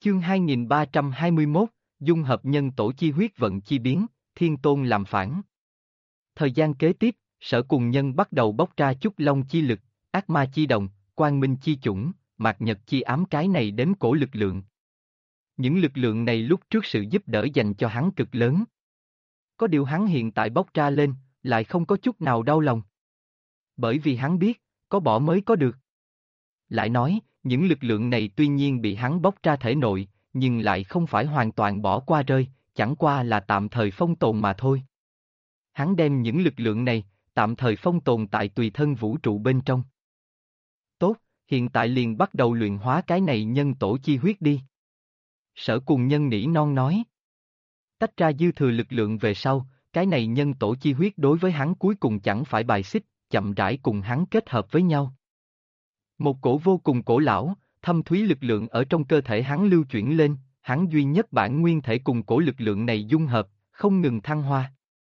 Chương 2321, dung hợp nhân tổ chi huyết vận chi biến, Thiên Tôn làm phản. Thời gian kế tiếp, Sở Cùng Nhân bắt đầu bóc ra chút long chi lực, ác ma chi đồng, quang minh chi chủng, mạt nhật chi ám cái này đếm cổ lực lượng. Những lực lượng này lúc trước sự giúp đỡ dành cho hắn cực lớn. Có điều hắn hiện tại bóc ra lên, lại không có chút nào đau lòng. Bởi vì hắn biết, có bỏ mới có được. Lại nói, những lực lượng này tuy nhiên bị hắn bóc ra thể nội, nhưng lại không phải hoàn toàn bỏ qua rơi, chẳng qua là tạm thời phong tồn mà thôi. Hắn đem những lực lượng này, tạm thời phong tồn tại tùy thân vũ trụ bên trong. Tốt, hiện tại liền bắt đầu luyện hóa cái này nhân tổ chi huyết đi. Sở Cùng Nhân nỉ non nói. Tách ra dư thừa lực lượng về sau, cái này nhân tổ chi huyết đối với hắn cuối cùng chẳng phải bài xích, chậm rãi cùng hắn kết hợp với nhau. Một cổ vô cùng cổ lão, thâm thúy lực lượng ở trong cơ thể hắn lưu chuyển lên, hắn duy nhất bản nguyên thể cùng cổ lực lượng này dung hợp, không ngừng thăng hoa.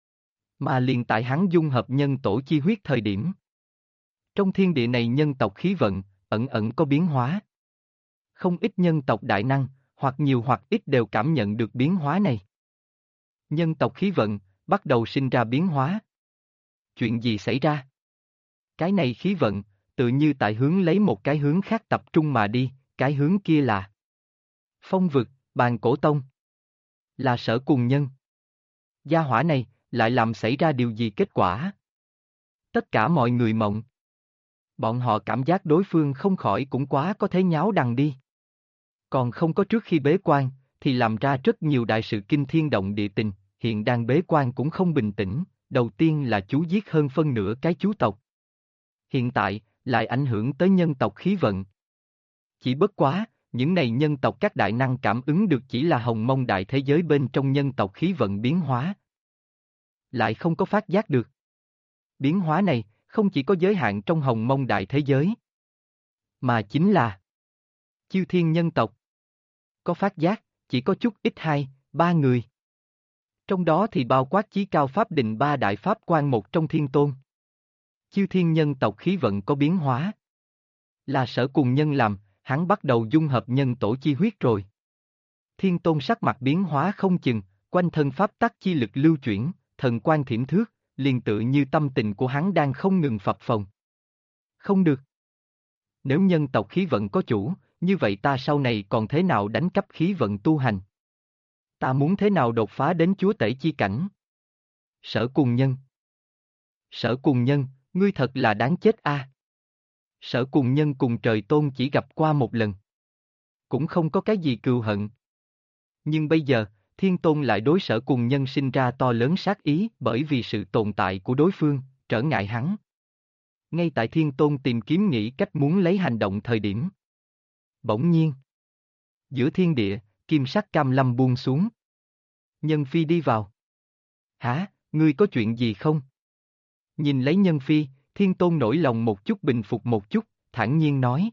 Mà liền tại hắn dung hợp nhân tổ chi huyết thời điểm. Trong thiên địa này nhân tộc khí vận, ẩn ẩn có biến hóa. Không ít nhân tộc đại năng, hoặc nhiều hoặc ít đều cảm nhận được biến hóa này. Nhân tộc khí vận, bắt đầu sinh ra biến hóa. Chuyện gì xảy ra? Cái này khí vận, tự như tại hướng lấy một cái hướng khác tập trung mà đi, cái hướng kia là Phong Vực, Bàn Cổ Tông. Là Sở Cùng Nhân. Gia hỏa này, lại làm xảy ra điều gì kết quả? Tất cả mọi người mộng. Bọn họ cảm giác đối phương không khỏi cũng quá có thế nháo đằng đi. Còn không có trước khi bế quan, thì làm ra rất nhiều đại sự kinh thiên động địa tình, hiện đang bế quan cũng không bình tĩnh, đầu tiên là chú giết hơn phân nửa cái chú tộc. Hiện tại, lại ảnh hưởng tới nhân tộc khí vận. Chỉ bất quá, những này nhân tộc các đại năng cảm ứng được chỉ là hồng mông đại thế giới bên trong nhân tộc khí vận biến hóa. Lại không có phát giác được. Biến hóa này, không chỉ có giới hạn trong hồng mông đại thế giới, mà chính là Chư Thiên nhân tộc. Có phát giác, chỉ có chút ít 2, 3 người. Trong đó thì bao quát chí cao pháp định 3 đại pháp quan một trong Thiên Tôn. Chư Thiên nhân tộc khí vận có biến hóa. Là Sở Cùng Nhân làm, hắn bắt đầu dung hợp nhân tổ chi huyết rồi. Thiên Tôn sắc mặt biến hóa không chừng, quanh thân pháp tắc chi lực lưu chuyển, thần quan thiểm thước, liền tự như tâm tình của hắn đang không ngừng phập phồng. Không được. Nếu nhân tộc khí vận có chủ, như vậy ta sau này còn thế nào đánh cắp khí vận tu hành? Ta muốn thế nào đột phá đến chúa tể chi cảnh? Sở Cùng Nhân. Sở Cùng Nhân, ngươi thật là đáng chết a. Sở Cùng Nhân cùng Trời Tôn chỉ gặp qua một lần. Cũng không có cái gì cừu hận. Nhưng bây giờ, Thiên Tôn lại đối Sở Cùng Nhân sinh ra to lớn sát ý bởi vì sự tồn tại của đối phương, trở ngại hắn. Ngay tại Thiên Tôn tìm kiếm nghĩ cách muốn lấy hành động thời điểm. Bỗng nhiên. Giữa thiên địa, kim sắc cam lâm buông xuống. Nhân Phi đi vào. Hả, ngươi có chuyện gì không? Nhìn lấy Nhân Phi, Thiên Tôn nổi lòng một chút bình phục một chút, thản nhiên nói.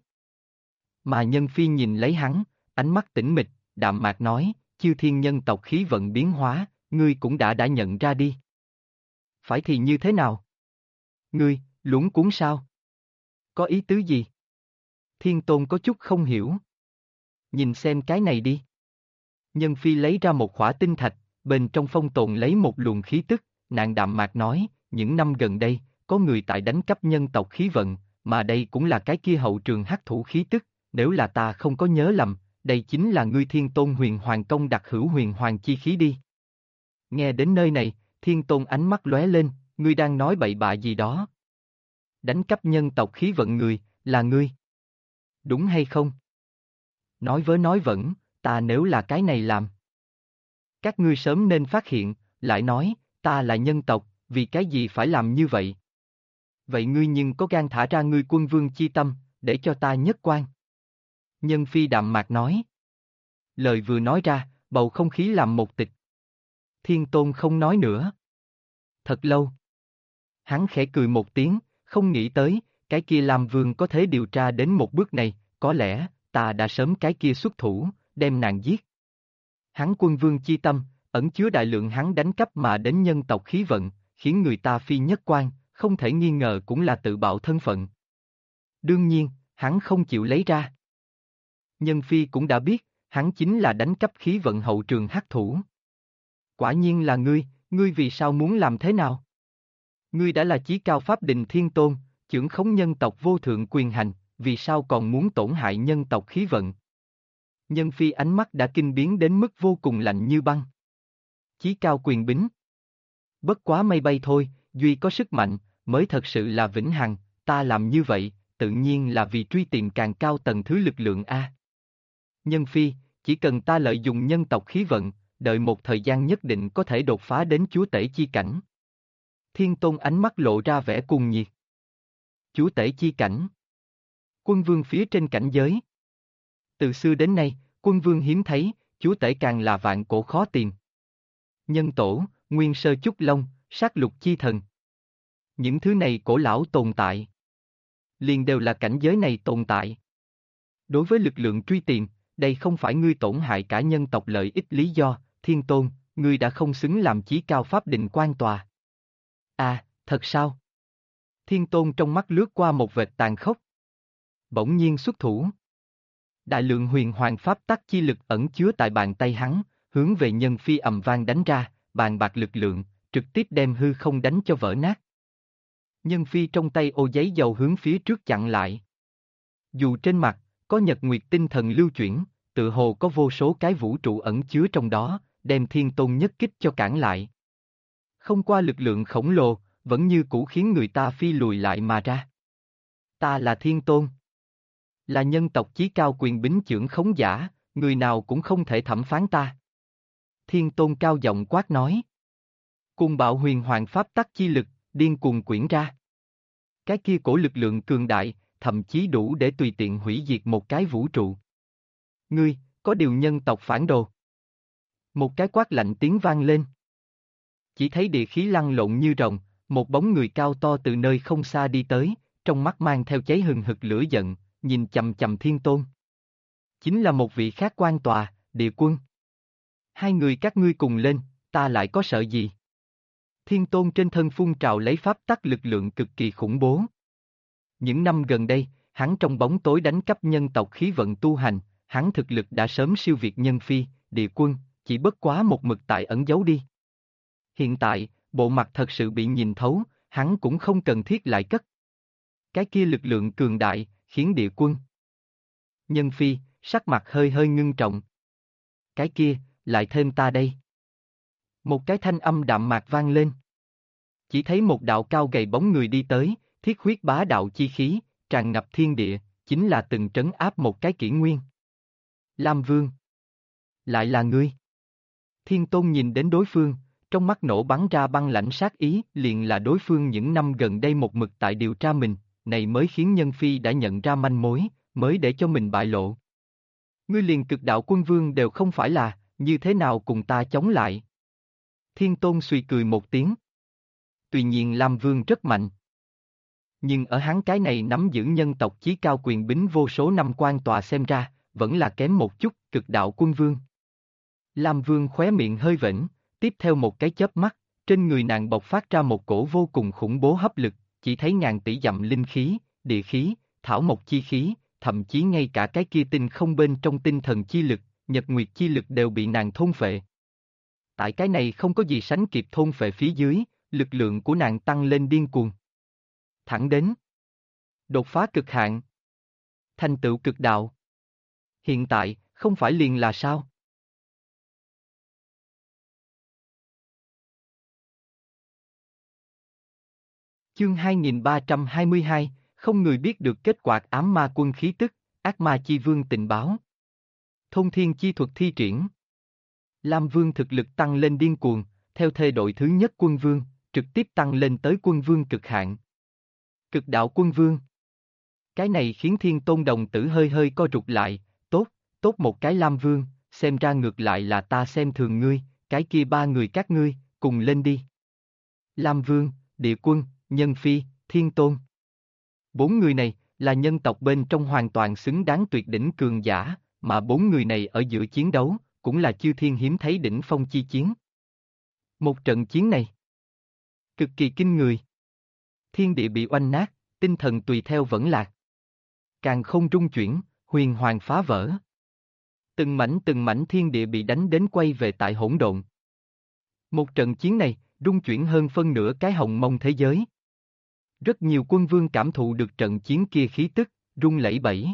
Mà Nhân Phi nhìn lấy hắn, ánh mắt tĩnh mịch, đạm mạc nói, Chư Thiên nhân tộc khí vận biến hóa, ngươi cũng đã nhận ra đi. Phải thì như thế nào? Ngươi, luống cuống sao? Có ý tứ gì? Thiên Tôn có chút không hiểu. Nhìn xem cái này đi. Nhân Phi lấy ra một khỏa tinh thạch, bên trong phong tồn lấy một luồng khí tức, nàng đạm mạc nói, những năm gần đây, có người tại đánh cắp nhân tộc khí vận, mà đây cũng là cái kia hậu trường hắc thủ khí tức, nếu là ta không có nhớ lầm, đây chính là ngươi Thiên Tôn huyền hoàng công đặc hữu huyền hoàng chi khí đi. Nghe đến nơi này, Thiên Tôn ánh mắt lóe lên, ngươi đang nói bậy bạ gì đó. Đánh cắp nhân tộc khí vận người, là ngươi. Đúng hay không? Nói vớ nói vẩn, ta nếu là cái này làm. Các ngươi sớm nên phát hiện, lại nói, ta là nhân tộc, vì cái gì phải làm như vậy? Vậy ngươi nhưng có gan thả ra ngươi quân vương chi tâm, để cho ta nhất quan. Nhân Phi đạm mạc nói. Lời vừa nói ra, bầu không khí làm một tịch. Thiên Tôn không nói nữa. Thật lâu. Hắn khẽ cười một tiếng, không nghĩ tới, cái kia Lam Vương có thể điều tra đến một bước này, có lẽ, ta đã sớm cái kia xuất thủ, đem nàng giết. Hắn quân vương chi tâm, ẩn chứa đại lượng hắn đánh cắp mà đến nhân tộc khí vận, khiến người ta phi nhất quan, không thể nghi ngờ cũng là tự bạo thân phận. Đương nhiên, hắn không chịu lấy ra. Nhân Phi cũng đã biết, Hắn chính là đánh cắp khí vận hậu trường hắc thủ. Quả nhiên là ngươi vì sao muốn làm thế nào? Ngươi đã là chí cao pháp định thiên tôn, chưởng khống nhân tộc vô thượng quyền hành, vì sao còn muốn tổn hại nhân tộc khí vận? Nhân Phi ánh mắt đã kinh biến đến mức vô cùng lạnh như băng. Chí cao quyền bính. Bất quá mây bay thôi, duy có sức mạnh, mới thật sự là vĩnh hằng, ta làm như vậy, tự nhiên là vì truy tìm càng cao tầng thứ lực lượng A. Nhân Phi, chỉ cần ta lợi dụng nhân tộc khí vận, đợi một thời gian nhất định có thể đột phá đến chúa tể chi cảnh. Thiên Tôn ánh mắt lộ ra vẻ cuồng nhiệt. Chúa tể chi cảnh. Quân vương phía trên cảnh giới. Từ xưa đến nay, quân vương hiếm thấy, chúa tể càng là vạn cổ khó tìm. Nhân tổ, nguyên sơ chúc long, sát lục chi thần. Những thứ này cổ lão tồn tại. Liền đều là cảnh giới này tồn tại. Đối với lực lượng truy tìm, đây không phải ngươi tổn hại cả nhân tộc lợi ích lý do, Thiên Tôn, ngươi đã không xứng làm chí cao pháp định quan tòa. À, thật sao? Thiên Tôn trong mắt lướt qua một vệt tàn khốc. Bỗng nhiên xuất thủ. Đại lượng huyền hoàng pháp tắc chi lực ẩn chứa tại bàn tay hắn, hướng về Nhân Phi ầm vang đánh ra, bàn bạc lực lượng, trực tiếp đem hư không đánh cho vỡ nát. Nhân Phi trong tay ô giấy dầu hướng phía trước chặn lại. Dù trên mặt, có nhật nguyệt tinh thần lưu chuyển, tự hồ có vô số cái vũ trụ ẩn chứa trong đó, đem Thiên Tôn nhất kích cho cản lại. Không qua lực lượng khổng lồ, vẫn như cũ khiến người ta phi lùi lại mà ra. Ta là Thiên Tôn. Là nhân tộc chí cao quyền bính chưởng khống giả, người nào cũng không thể thẩm phán ta. Thiên Tôn cao giọng quát nói. Cùng bạo huyền hoàng pháp tắc chi lực, điên cuồng quyển ra. Cái kia cổ lực lượng cường đại, thậm chí đủ để tùy tiện hủy diệt một cái vũ trụ. Ngươi, có điều nhân tộc phản đồ. Một cái quát lạnh tiếng vang lên. Chỉ thấy địa khí lăn lộn như rồng, một bóng người cao to từ nơi không xa đi tới, trong mắt mang theo cháy hừng hực lửa giận, nhìn chầm chầm Thiên Tôn. Chính là một vị khác quan tòa, Địa Quân. Hai người các ngươi cùng lên, ta lại có sợ gì? Thiên Tôn trên thân phun trào lấy pháp tắc lực lượng cực kỳ khủng bố. Những năm gần đây, hắn trong bóng tối đánh cắp nhân tộc khí vận tu hành, hắn thực lực đã sớm siêu việt Nhân Phi, Địa Quân, chỉ bất quá một mực tại ẩn giấu đi. Hiện tại, bộ mặt thật sự bị nhìn thấu, hắn cũng không cần thiết lại cất. Cái kia lực lượng cường đại, khiến Địa Quân. Nhân Phi, sắc mặt hơi hơi ngưng trọng. Cái kia, lại thêm ta đây. Một cái thanh âm đạm mạc vang lên. Chỉ thấy một đạo cao gầy bóng người đi tới, thiết huyết bá đạo chi khí, tràn ngập thiên địa, chính là từng trấn áp một cái kỷ nguyên. Lam Vương. Lại là ngươi. Thiên Tôn nhìn đến đối phương, trong mắt nổ bắn ra băng lãnh sát ý, liền là đối phương những năm gần đây một mực tại điều tra mình, này mới khiến Nhân Phi đã nhận ra manh mối, mới để cho mình bại lộ. Ngươi liền cực đạo quân vương đều không phải là, như thế nào cùng ta chống lại? Thiên Tôn suy cười một tiếng. Tuy nhiên Lam Vương rất mạnh. Nhưng ở hắn cái này nắm giữ nhân tộc chí cao quyền bính vô số năm quan tòa xem ra, vẫn là kém một chút, cực đạo quân vương. Lam Vương khóe miệng hơi vểnh, tiếp theo một cái chớp mắt, trên người nàng bộc phát ra một cổ vô cùng khủng bố hấp lực, chỉ thấy ngàn tỷ dặm linh khí, địa khí, thảo mộc chi khí, thậm chí ngay cả cái kia tinh không bên trong tinh thần chi lực, nhật nguyệt chi lực đều bị nàng thôn phệ. Tại cái này không có gì sánh kịp thôn phệ phía dưới, lực lượng của nàng tăng lên điên cuồng. Thẳng đến đột phá cực hạn, thành tựu cực đạo. Hiện tại, không phải liền là sao? Chương 2322, không người biết được kết quả ám ma quân khí tức, ác ma chi vương tình báo. Thông thiên chi thuật thi triển. Lam Vương thực lực tăng lên điên cuồng, theo thê đội thứ nhất quân vương, trực tiếp tăng lên tới quân vương cực hạn. Cực đạo quân vương. Cái này khiến Thiên Tôn đồng tử hơi hơi co rụt lại, tốt một cái Lam Vương, xem ra ngược lại là ta xem thường ngươi, cái kia ba người các ngươi, cùng lên đi. Lam Vương, Địa Quân, Nhân Phi, Thiên Tôn. Bốn người này, là nhân tộc bên trong hoàn toàn xứng đáng tuyệt đỉnh cường giả, mà bốn người này ở giữa chiến đấu, cũng là chư thiên hiếm thấy đỉnh phong chi chiến. Một trận chiến này, cực kỳ kinh người. Thiên địa bị oanh nát, tinh thần tùy theo vẫn lạc. Càn không rung chuyển, huyền hoàng phá vỡ. Từng mảnh thiên địa bị đánh đến quay về tại hỗn độn. Một trận chiến này, rung chuyển hơn phân nửa cái hồng mông thế giới. Rất nhiều quân vương cảm thụ được trận chiến kia khí tức, rung lẩy bẩy.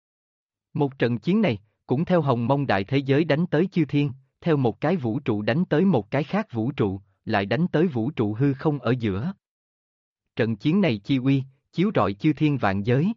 Một trận chiến này, cũng theo hồng mông đại thế giới đánh tới chư thiên, theo một cái vũ trụ đánh tới một cái khác vũ trụ, lại đánh tới vũ trụ hư không ở giữa. Trận chiến này chi uy, chiếu rọi chư thiên vạn giới.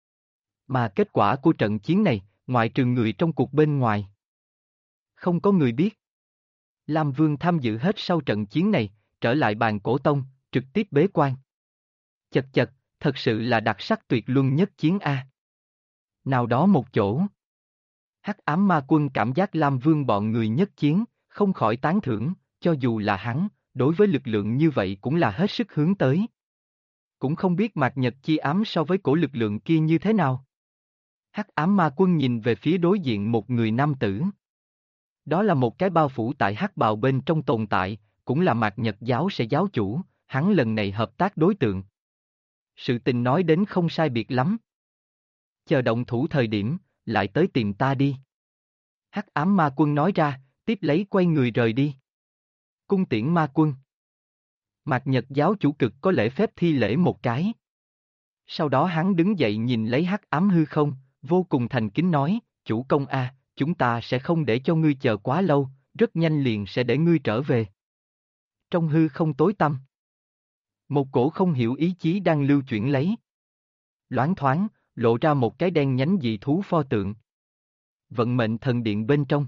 Mà kết quả của trận chiến này, ngoại trừ người trong cuộc bên ngoài, không có người biết. Lam Vương tham dự hết sau trận chiến này, trở lại bàn cổ tông, trực tiếp bế quan. Chật chật, thật sự là đặc sắc tuyệt luân nhất chiến A. Nào đó một chỗ. Hắc ám ma quân cảm giác Lam Vương bọn người nhất chiến, không khỏi tán thưởng, cho dù là hắn, đối với lực lượng như vậy cũng là hết sức hướng tới. Cũng không biết Mạc Nhật chi ám so với cổ lực lượng kia như thế nào. Hắc ám ma quân nhìn về phía đối diện một người nam tử. Đó là một cái bao phủ tại hắc bào bên trong tồn tại, cũng là Mạc Nhật giáo sẽ giáo chủ, hắn lần này hợp tác đối tượng. Sự tình nói đến không sai biệt lắm. Chờ động thủ thời điểm, lại tới tìm ta đi. Hắc ám ma quân nói ra, tiếp lấy quay người rời đi. Cung tiễn ma quân. Mạc Nhật giáo chủ cực có lễ phép thi lễ một cái. Sau đó hắn đứng dậy nhìn lấy hắc ám hư không, vô cùng thành kính nói, chủ công a, chúng ta sẽ không để cho ngươi chờ quá lâu, rất nhanh liền sẽ để ngươi trở về. Trong hư không tối tăm, một cổ không hiểu ý chí đang lưu chuyển lấy. Loáng thoáng, lộ ra một cái đen nhánh dị thú pho tượng. Vận mệnh thần điện bên trong.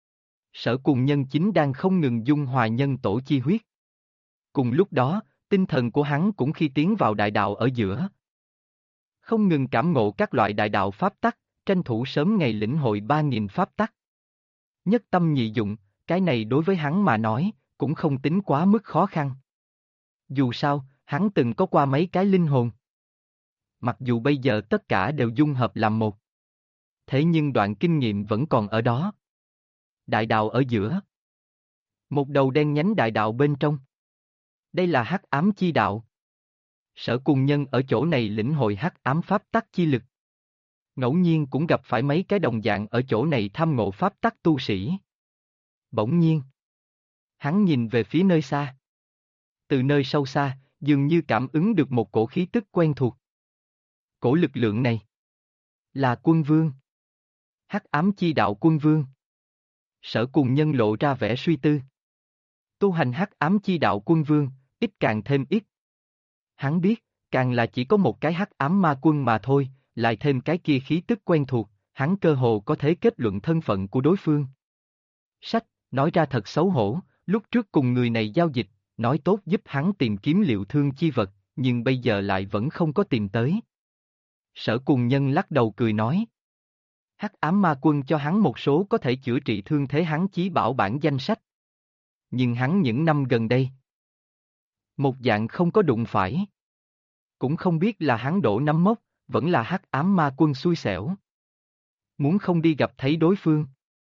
Sở Cùng Nhân chính đang không ngừng dung hòa nhân tổ chi huyết. Cùng lúc đó, tinh thần của hắn cũng khi tiến vào đại đạo ở giữa. Không ngừng cảm ngộ các loại đại đạo pháp tắc, tranh thủ sớm ngày lĩnh hội 3.000 pháp tắc. Nhất tâm nhị dụng, cái này đối với hắn mà nói, cũng không tính quá mức khó khăn. Dù sao, hắn từng có qua mấy cái linh hồn. Mặc dù bây giờ tất cả đều dung hợp làm một. Thế nhưng đoạn kinh nghiệm vẫn còn ở đó. Đại đạo ở giữa. Một đầu đen nhánh đại đạo bên trong. Đây là hắc ám chi đạo. Sở Cùng Nhân ở chỗ này lĩnh hội hắc ám pháp tắc chi lực. Ngẫu nhiên cũng gặp phải mấy cái đồng dạng ở chỗ này tham ngộ pháp tắc tu sĩ. Bỗng nhiên, hắn nhìn về phía nơi xa. Từ nơi sâu xa, dường như cảm ứng được một cổ khí tức quen thuộc. Cổ lực lượng này là quân vương. Hắc ám chi đạo quân vương. Sở Cùng Nhân lộ ra vẻ suy tư. Tu hành hắc ám chi đạo quân vương, ít càng thêm ít. Hắn biết, càng là chỉ có một cái hắc ám ma quân mà thôi, lại thêm cái kia khí tức quen thuộc, hắn cơ hồ có thể kết luận thân phận của đối phương. Sách, nói ra thật xấu hổ, lúc trước cùng người này giao dịch, nói tốt giúp hắn tìm kiếm liệu thương chi vật, nhưng bây giờ lại vẫn không có tìm tới. Sở Cùng Nhân lắc đầu cười nói. Hắc ám ma quân cho hắn một số có thể chữa trị thương thế hắn chí bảo bản danh sách. Nhưng hắn những năm gần đây, một dạng không có đụng phải. Cũng không biết là hắn đổ nắm mốc, vẫn là hắc ám ma quân xui xẻo. Muốn không đi gặp thấy đối phương.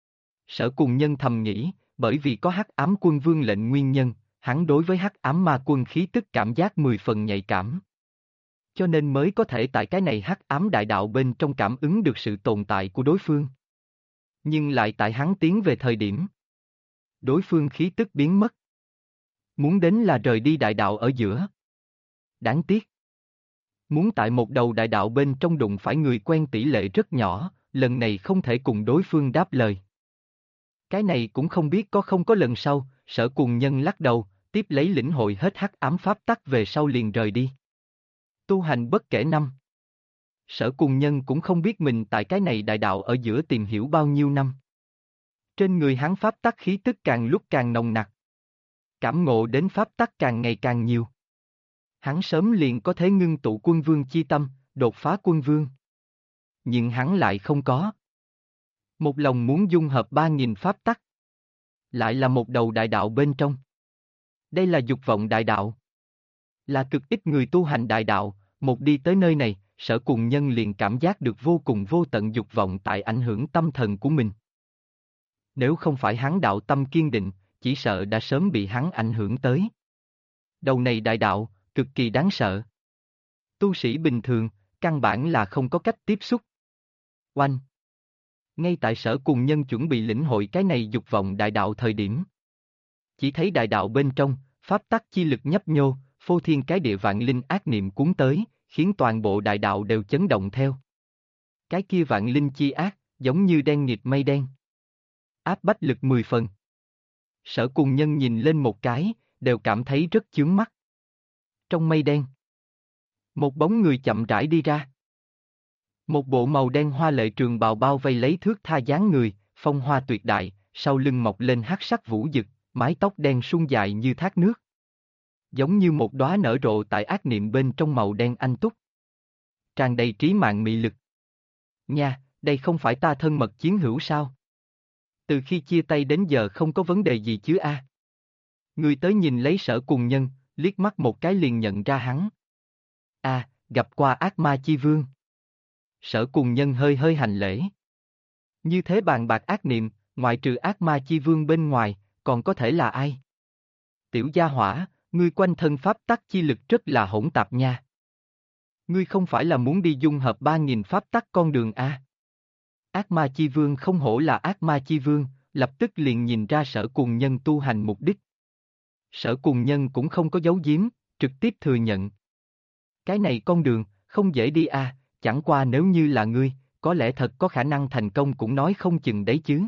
Sở Cùng Nhân thầm nghĩ, bởi vì có hắc ám quân vương lệnh nguyên nhân, hắn đối với hắc ám ma quân khí tức cảm giác 10 phần nhạy cảm. Cho nên mới có thể tại cái này hắc ám đại đạo bên trong cảm ứng được sự tồn tại của đối phương. Nhưng lại tại hắn tiến về thời điểm, đối phương khí tức biến mất. Muốn đến là rời đi đại đạo ở giữa. Đáng tiếc. Muốn tại một đầu đại đạo bên trong đụng phải người quen tỷ lệ rất nhỏ, lần này không thể cùng đối phương đáp lời. Cái này cũng không biết có không có lần sau, Sở Cùng Nhân lắc đầu, tiếp lấy lĩnh hội hết hắc ám pháp tắc về sau liền rời đi. Tu hành bất kể năm. Sở Cùng Nhân cũng không biết mình tại cái này đại đạo ở giữa tìm hiểu bao nhiêu năm. Trên người hắn pháp tắc khí tức càng lúc càng nồng nặc. Cảm ngộ đến pháp tắc càng ngày càng nhiều. Hắn sớm liền có thể ngưng tụ quân vương chi tâm, đột phá quân vương. Nhưng hắn lại không có. Một lòng muốn dung hợp 3.000 pháp tắc. Lại là một đầu đại đạo bên trong. Đây là dục vọng đại đạo. Là cực ít người tu hành đại đạo, một đi tới nơi này, Sở Cùng Nhân liền cảm giác được vô cùng vô tận dục vọng tại ảnh hưởng tâm thần của mình. Nếu không phải hắn đạo tâm kiên định, chỉ sợ đã sớm bị hắn ảnh hưởng tới. Đầu này đại đạo, cực kỳ đáng sợ. Tu sĩ bình thường, căn bản là không có cách tiếp xúc. Oanh! Ngay tại Sở Cùng Nhân chuẩn bị lĩnh hội cái này dục vọng đại đạo thời điểm. Chỉ thấy đại đạo bên trong, pháp tắc chi lực nhấp nhô, phô thiên cái địa vạn linh ác niệm cuốn tới, khiến toàn bộ đại đạo đều chấn động theo. Cái kia vạn linh chi ác, giống như đen nghịt mây đen. Áp bách lực 10 phần. Sở Cùng Nhân nhìn lên một cái, đều cảm thấy rất chướng mắt. Trong mây đen, một bóng người chậm rãi đi ra. Một bộ màu đen hoa lệ trường bào bao vây lấy thước tha dáng người, phong hoa tuyệt đại, sau lưng mọc lên hắc sắc vũ dực, mái tóc đen suôn dài như thác nước. Giống như một đóa nở rộ tại ác niệm bên trong màu đen anh túc. Tràn đầy trí mạng mị lực. Nha, đây không phải ta thân mật chiến hữu sao? Từ khi chia tay đến giờ không có vấn đề gì chứ a? Người tới nhìn lấy Sở Cùng Nhân, liếc mắt một cái liền nhận ra hắn. A, gặp qua ác ma chi vương. Sở Cùng Nhân hơi hơi hành lễ. Như thế bàn bạc ác niệm, ngoại trừ ác ma chi vương bên ngoài, còn có thể là ai? Tiểu gia hỏa, ngươi quanh thân pháp tắc chi lực rất là hỗn tạp nha. Ngươi không phải là muốn đi dung hợp 3.000 pháp tắc con đường a? Ác ma chi vương không hổ là ác ma chi vương, lập tức liền nhìn ra Sở Cùng Nhân tu hành mục đích. Sở Cùng Nhân cũng không có giấu giếm, trực tiếp thừa nhận. Cái này con đường, không dễ đi a, chẳng qua nếu như là ngươi, có lẽ thật có khả năng thành công cũng nói không chừng đấy chứ.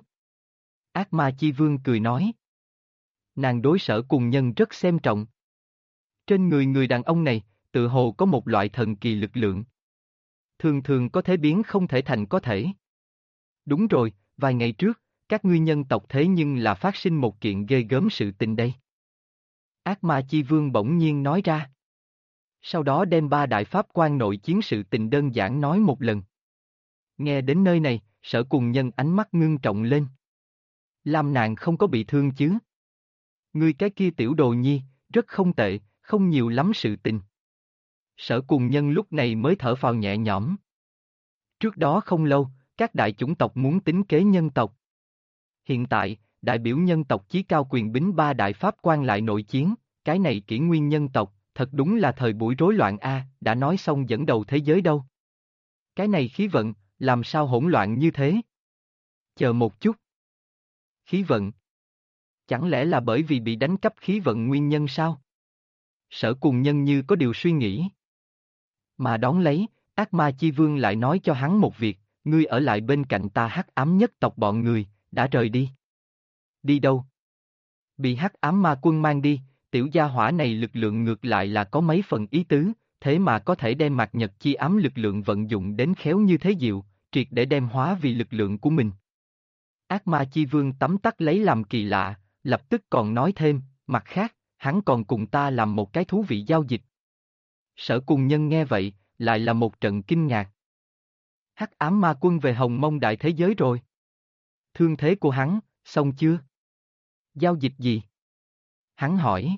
Ác ma chi vương cười nói. Nàng đối Sở Cùng Nhân rất xem trọng. Trên người người đàn ông này, tự hồ có một loại thần kỳ lực lượng. Thường thường có thể biến không thể thành có thể. Đúng rồi, vài ngày trước, các ngươi nhân tộc thế nhưng là phát sinh một kiện ghê gớm sự tình đây. Ác ma chi vương bỗng nhiên nói ra. Sau đó đem 3 đại pháp quan nội chiến sự tình đơn giản nói một lần. Nghe đến nơi này, Sở Cùng Nhân ánh mắt ngưng trọng lên. Lam nàng không có bị thương chứ? Ngươi cái kia tiểu đồ nhi, rất không tệ, không nhiều lắm sự tình. Sở Cùng Nhân lúc này mới thở phào nhẹ nhõm. Trước đó không lâu, các đại chủng tộc muốn tính kế nhân tộc. Hiện tại, đại biểu nhân tộc chí cao quyền bính 3 đại pháp quan lại nội chiến, cái này kỷ nguyên nhân tộc, thật đúng là thời buổi rối loạn a, đã nói xong dẫn đầu thế giới đâu. Cái này khí vận, làm sao hỗn loạn như thế? Chờ một chút. Khí vận? Chẳng lẽ là bởi vì bị đánh cắp khí vận nguyên nhân sao? Sở Cùng Nhân như có điều suy nghĩ. Mà đón lấy, ác ma chi vương lại nói cho hắn một việc, ngươi ở lại bên cạnh ta hắc ám nhất tộc bọn người, đã rời đi. Đi đâu? Bị hắc ám ma quân mang đi, tiểu gia hỏa này lực lượng ngược lại là có mấy phần ý tứ, thế mà có thể đem mạt nhật chi ám lực lượng vận dụng đến khéo như thế diệu, triệt để đem hóa vì lực lượng của mình. Ác ma chi vương tấm tắc lấy làm kỳ lạ, lập tức còn nói thêm, mặt khác, hắn còn cùng ta làm một cái thú vị giao dịch. Sở Cùng Nhân nghe vậy, lại là một trận kinh ngạc. Hắc ám ma quân về Hồng Mông đại thế giới rồi. Thương thế của hắn, xong chưa? Giao dịch gì? Hắn hỏi.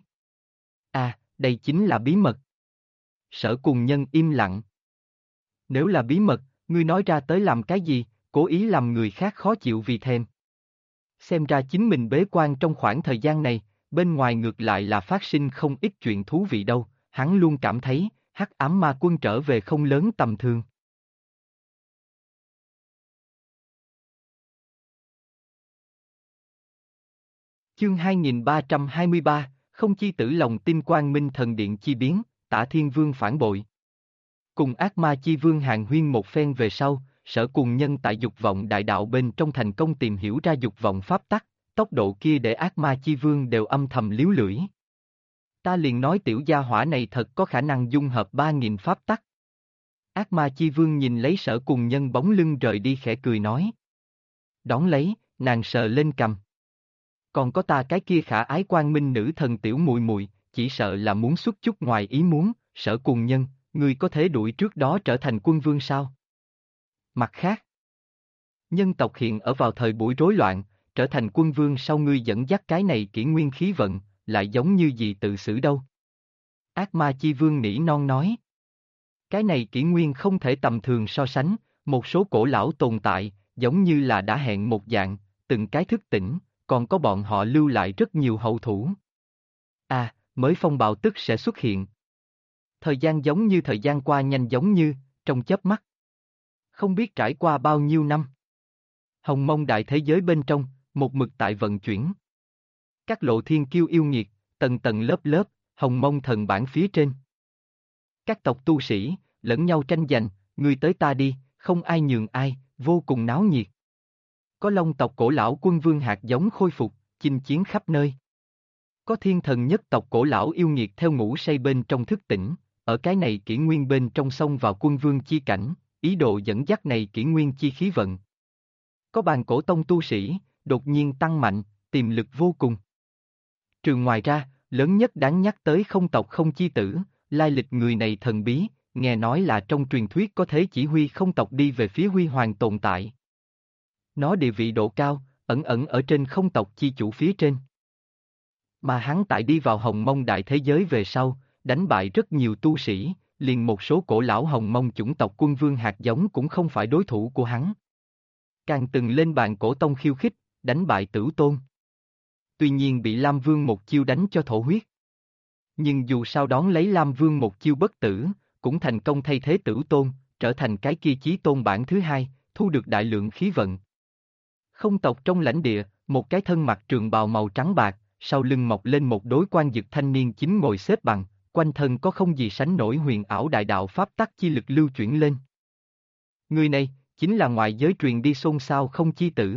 À, đây chính là bí mật. Sở Cùng Nhân im lặng. Nếu là bí mật, ngươi nói ra tới làm cái gì, cố ý làm người khác khó chịu vì thèm. Xem ra chính mình bế quan trong khoảng thời gian này, bên ngoài ngược lại là phát sinh không ít chuyện thú vị đâu, hắn luôn cảm thấy, hắc ám ma quân trở về không lớn tầm thường. Chương 2323, không chi tử lòng tin quang minh thần điện chi biến, Tả Thiên Vương phản bội. Cùng ác ma chi vương hàn huyên một phen về sau, Sở Cùng Nhân tại dục vọng đại đạo bên trong thành công tìm hiểu ra dục vọng pháp tắc, tốc độ kia để ác ma chi vương đều âm thầm líu lưỡi. Ta liền nói tiểu gia hỏa này thật có khả năng dung hợp 3.000 pháp tắc. Ác ma chi vương nhìn lấy Sở Cùng Nhân bóng lưng rời đi khẽ cười nói. Đón lấy, nàng sờ lên cằm. Còn có ta cái kia khả ái quang minh nữ thần tiểu muội muội, chỉ sợ là muốn xuất chút ngoài ý muốn, Sở Cùng Nhân, ngươi có thể đuổi trước đó trở thành quân vương sao? Mặt khác, nhân tộc hiện ở vào thời buổi rối loạn, trở thành quân vương sau ngươi dẫn dắt cái này kỷ nguyên khí vận, lại giống như gì tự xử đâu. Ác ma chi vương nỉ non nói. Cái này kỷ nguyên không thể tầm thường so sánh, một số cổ lão tồn tại, giống như là đã hẹn một dạng, từng cái thức tỉnh, còn có bọn họ lưu lại rất nhiều hậu thủ. À, mới phong bạo tức sẽ xuất hiện. Thời gian giống như thời gian qua nhanh giống như, trong chớp mắt. Không biết trải qua bao nhiêu năm. Hồng mông đại thế giới bên trong, một mực tại vận chuyển. Các lộ thiên kiêu yêu nghiệt, tầng tầng lớp lớp, hồng mông thần bản phía trên. Các tộc tu sĩ, lẫn nhau tranh giành, ngươi tới ta đi, không ai nhường ai, vô cùng náo nhiệt. Có Long tộc cổ lão quân vương hạt giống khôi phục, chinh chiến khắp nơi. Có thiên thần nhất tộc cổ lão yêu nghiệt theo ngủ say bên trong thức tỉnh, ở cái này kỷ nguyên bên trong sông vào quân vương chi cảnh, ý đồ dẫn dắt này kỷ nguyên chi khí vận. Có bàn cổ tông tu sĩ, đột nhiên tăng mạnh, tiềm lực vô cùng. Trường ngoài ra, lớn nhất đáng nhắc tới không tộc không chi tử, lai lịch người này thần bí, nghe nói là trong truyền thuyết có thể chỉ huy không tộc đi về phía huy hoàng tồn tại. Nó địa vị độ cao, ẩn ẩn ở trên không tộc chi chủ phía trên. Mà hắn tại đi vào hồng mông đại thế giới về sau, đánh bại rất nhiều tu sĩ, liền một số cổ lão hồng mông chủng tộc quân vương hạt giống cũng không phải đối thủ của hắn. Càng từng lên bàn cổ tông khiêu khích, đánh bại Tử Tôn. Tuy nhiên bị Lam Vương một chiêu đánh cho thổ huyết. Nhưng dù sao đón lấy Lam Vương một chiêu bất tử, cũng thành công thay thế Tử Tôn, trở thành cái kia chí tôn bản thứ hai, thu được đại lượng khí vận. Không tộc trong lãnh địa, một cái thân mặc trường bào màu trắng bạc, sau lưng mọc lên một đối quan dực thanh niên chính ngồi xếp bằng, quanh thân có không gì sánh nổi huyền ảo đại đạo pháp tắc chi lực lưu chuyển lên. Người này, chính là ngoại giới truyền đi xôn xao không chi tử.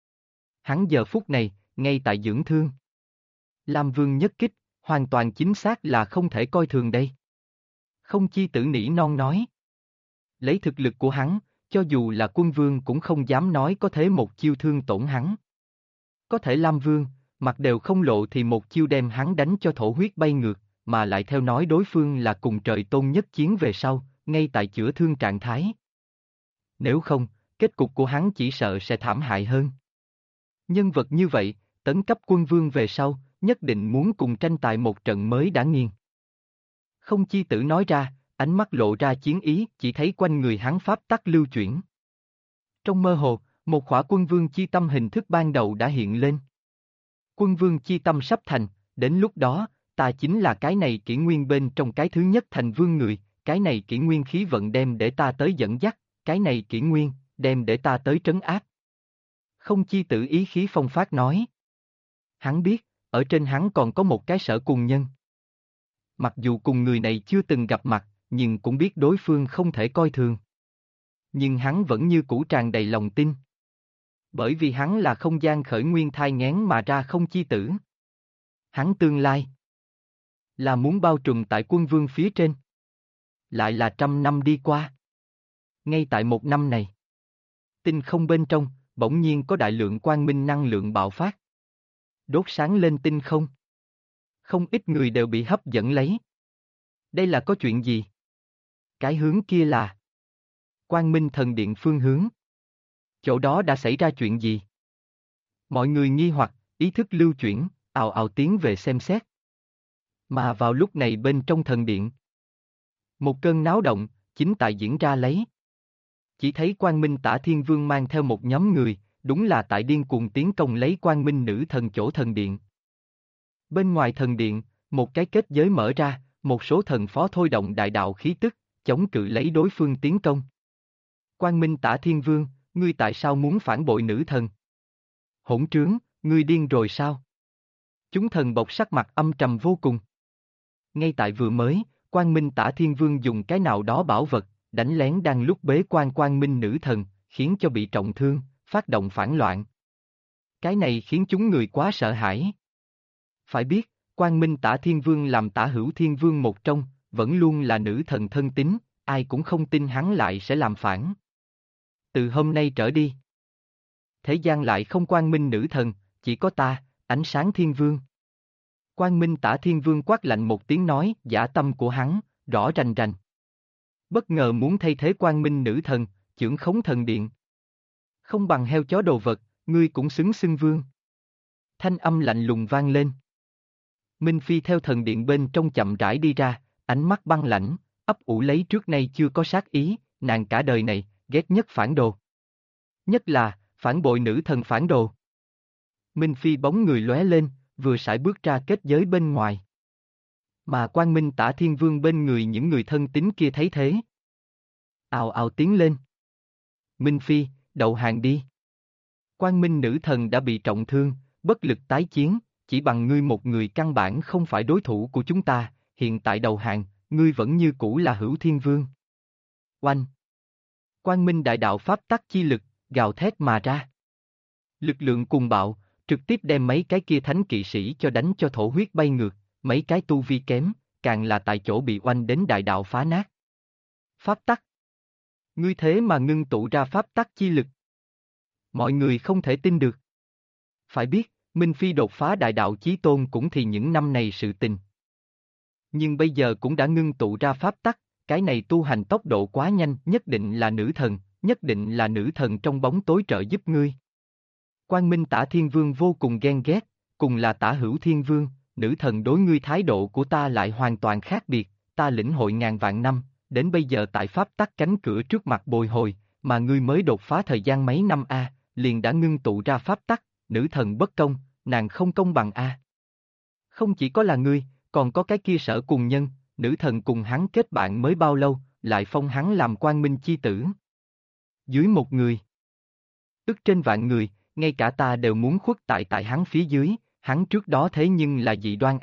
Hắn giờ phút này, ngay tại dưỡng thương. Lam Vương nhất kích, hoàn toàn chính xác là không thể coi thường đây. Không chi tử nỉ non nói. Lấy thực lực của hắn, cho dù là quân vương cũng không dám nói có thể một chiêu thương tổn hắn. Có thể Lam Vương, mặt đều không lộ thì một chiêu đem hắn đánh cho thổ huyết bay ngược, mà lại theo nói đối phương là cùng trời tôn nhất chiến về sau, ngay tại chữa thương trạng thái. Nếu không, kết cục của hắn chỉ sợ sẽ thảm hại hơn. Nhân vật như vậy, tấn cấp quân vương về sau, nhất định muốn cùng tranh tài một trận mới đã nghiền. Không chi tử nói ra, ánh mắt lộ ra chiến ý, chỉ thấy quanh người hắn pháp tắc lưu chuyển. Trong mơ hồ, một khỏa quân vương chi tâm hình thức ban đầu đã hiện lên. Quân vương chi tâm sắp thành, đến lúc đó, ta chính là cái này kỷ nguyên bên trong cái thứ nhất thành vương người, cái này kỷ nguyên khí vận đem để ta tới dẫn dắt, cái này kỷ nguyên, đem để ta tới trấn áp. Không chi tử ý khí phong phát nói. Hắn biết, ở trên hắn còn có một cái sở cùng nhân. Mặc dù cùng người này chưa từng gặp mặt, nhưng cũng biết đối phương không thể coi thường. Nhưng hắn vẫn như cũ tràn đầy lòng tin. Bởi vì hắn là không gian khởi nguyên thai nghén mà ra không chi tử. Hắn tương lai là muốn bao trùm tại quân vương phía trên. Lại là 100 năm đi qua. Ngay tại một năm này, tinh không bên trong, bỗng nhiên có đại lượng quang minh năng lượng bạo phát. Đốt sáng lên tinh không. Không ít người đều bị hấp dẫn lấy. Đây là có chuyện gì? Cái hướng kia là Quang Minh Thần Điện phương hướng. Chỗ đó đã xảy ra chuyện gì? Mọi người nghi hoặc, ý thức lưu chuyển, ào ào tiến về xem xét. Mà vào lúc này bên trong thần điện, một cơn náo động, chính tại diễn ra lấy. Chỉ thấy Quang Minh Tả Thiên Vương mang theo một nhóm người, đúng là tại điên cuồng tiến công lấy Quang Minh Nữ Thần chỗ thần điện. Bên ngoài thần điện, một cái kết giới mở ra, một số thần phó thôi động đại đạo khí tức, chống cự lấy đối phương tiến công. Quang Minh Tả Thiên Vương, ngươi tại sao muốn phản bội nữ thần? Hỗn trướng, ngươi điên rồi sao? Chúng thần bộc sắc mặt âm trầm vô cùng. Ngay tại vừa mới, Quang Minh Tả Thiên Vương dùng cái nào đó bảo vật, đánh lén đang lúc bế quan Quang Minh Nữ Thần, khiến cho bị trọng thương, phát động phản loạn. Cái này khiến chúng người quá sợ hãi. Phải biết, Quang Minh Tả Thiên Vương làm Tả Hữu Thiên Vương một trong, vẫn luôn là nữ thần thân tín, ai cũng không tin hắn lại sẽ làm phản. Từ hôm nay trở đi, thế gian lại không Quang Minh Nữ Thần, chỉ có ta, Ánh Sáng Thiên Vương. Quang Minh Tả Thiên Vương quát lạnh một tiếng nói, dã tâm của hắn, rõ rành rành. Bất ngờ muốn thay thế Quang Minh Nữ Thần, chưởng khống thần điện. Không bằng heo chó đồ vật, ngươi cũng xứng xưng vương. Thanh âm lạnh lùng vang lên. Minh Phi theo thần điện bên trong chậm rãi đi ra, ánh mắt băng lãnh, ấp ủ lấy trước nay chưa có sát ý, nàng cả đời này, ghét nhất phản đồ. Nhất là, phản bội nữ thần phản đồ. Minh Phi bóng người lóe lên, vừa sải bước ra kết giới bên ngoài. Mà Quang Minh Tả Thiên Vương bên người những người thân tín kia thấy thế. Ào ào tiến lên. Minh Phi, đầu hàng đi. Quang Minh nữ thần đã bị trọng thương, bất lực tái chiến, chỉ bằng ngươi một người căn bản không phải đối thủ của chúng ta, hiện tại đầu hàng, ngươi vẫn như cũ là Hữu Thiên Vương. Oanh! Quang Minh đại đạo pháp tắc chi lực, gào thét mà ra. Lực lượng cùng bạo, trực tiếp đem mấy cái kia thánh kỵ sĩ cho đánh cho thổ huyết bay ngược, mấy cái tu vi kém, càng là tại chỗ bị oanh đến đại đạo phá nát. Pháp tắc! Ngươi thế mà ngưng tụ ra pháp tắc chi lực. Mọi người không thể tin được. Phải biết, Minh Phi đột phá đại đạo chí tôn cũng thì những năm này sự tình. Nhưng bây giờ cũng đã ngưng tụ ra pháp tắc, cái này tu hành tốc độ quá nhanh, nhất định là nữ thần, nhất định là nữ thần trong bóng tối trợ giúp ngươi. Quang Minh Tả Thiên Vương vô cùng ghen ghét, cùng là Tả Hữu Thiên Vương, nữ thần đối ngươi thái độ của ta lại hoàn toàn khác biệt, ta lĩnh hội ngàn vạn năm, đến bây giờ tại pháp tắc cánh cửa trước mặt bồi hồi, mà ngươi mới đột phá thời gian mấy năm liền đã ngưng tụ ra pháp tắc, nữ thần bất công, nàng không công bằng Không chỉ có là ngươi, còn có cái kia Sở Cùng Nhân, nữ thần cùng hắn kết bạn mới bao lâu, lại phong hắn làm Quang Minh chi tử. Dưới một người, ức trên vạn người, ngay cả ta đều muốn khuất tại hắn phía dưới, hắn trước đó thế nhưng là dị đoan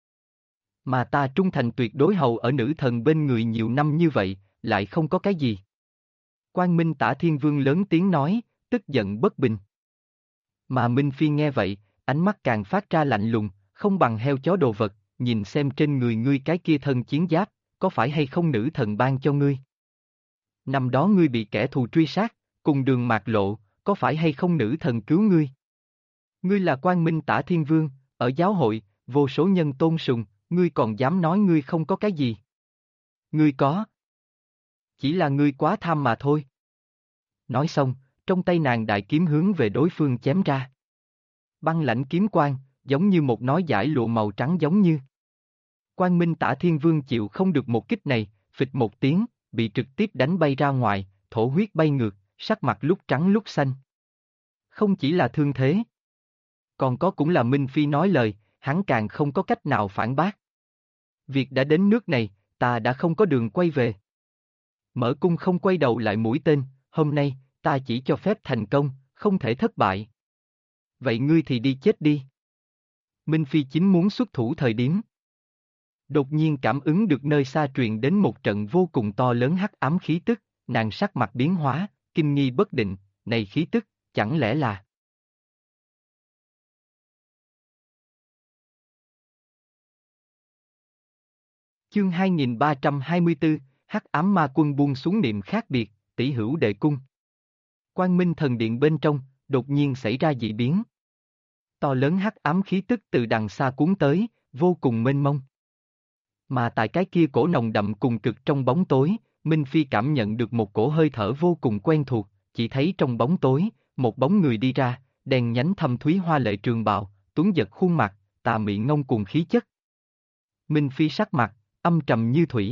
Mà ta trung thành tuyệt đối hầu ở nữ thần bên người nhiều năm như vậy, lại không có cái gì. Quang Minh Tả Thiên Vương lớn tiếng nói, tức giận bất bình. Mà Minh Phi nghe vậy, ánh mắt càng phát ra lạnh lùng, không bằng heo chó đồ vật, nhìn xem trên người ngươi cái kia thân chiến giáp, có phải hay không nữ thần ban cho ngươi. Năm đó ngươi bị kẻ thù truy sát, cùng đường mạt lộ, có phải hay không nữ thần cứu ngươi? Ngươi là Quang Minh Tả Thiên Vương, ở giáo hội, vô số nhân tôn sùng, ngươi còn dám nói ngươi không có cái gì? Ngươi có. Chỉ là ngươi quá tham mà thôi. Nói xong, trong tay nàng đại kiếm hướng về đối phương chém ra. Băng lãnh kiếm quang, giống như một nói giải lụa màu trắng giống như. Quang Minh Tả Thiên Vương chịu không được một kích này, phịch một tiếng, bị trực tiếp đánh bay ra ngoài, thổ huyết bay ngược, sắc mặt lúc trắng lúc xanh. Không chỉ là thương thế, còn có cũng là Minh Phi nói lời, hắn càng không có cách nào phản bác. Việc đã đến nước này, ta đã không có đường quay về. Mở cung không quay đầu lại mũi tên, hôm nay, ta chỉ cho phép thành công, không thể thất bại. Vậy ngươi thì đi chết đi. Minh Phi chính muốn xuất thủ thời điểm. Đột nhiên cảm ứng được nơi xa truyền đến một trận vô cùng to lớn hắc ám khí tức, nàng sắc mặt biến hóa, kinh nghi bất định, này khí tức, chẳng lẽ là... Chương 2324, Hắc ám ma quân buông xuống niệm khác biệt, tỷ hữu đệ cung. Quang Minh thần điện bên trong, đột nhiên xảy ra dị biến. To lớn hắc ám khí tức từ đằng xa cuốn tới, vô cùng mênh mông. Mà tại cái kia cổ nồng đậm cùng cực trong bóng tối, Minh Phi cảm nhận được một cổ hơi thở vô cùng quen thuộc, chỉ thấy trong bóng tối, một bóng người đi ra, đèn nhánh thâm thúy hoa lệ trường bào, tuấn giật khuôn mặt, tà mị ngông cuồng khí chất. Minh Phi sắc mặt, âm trầm như thủy.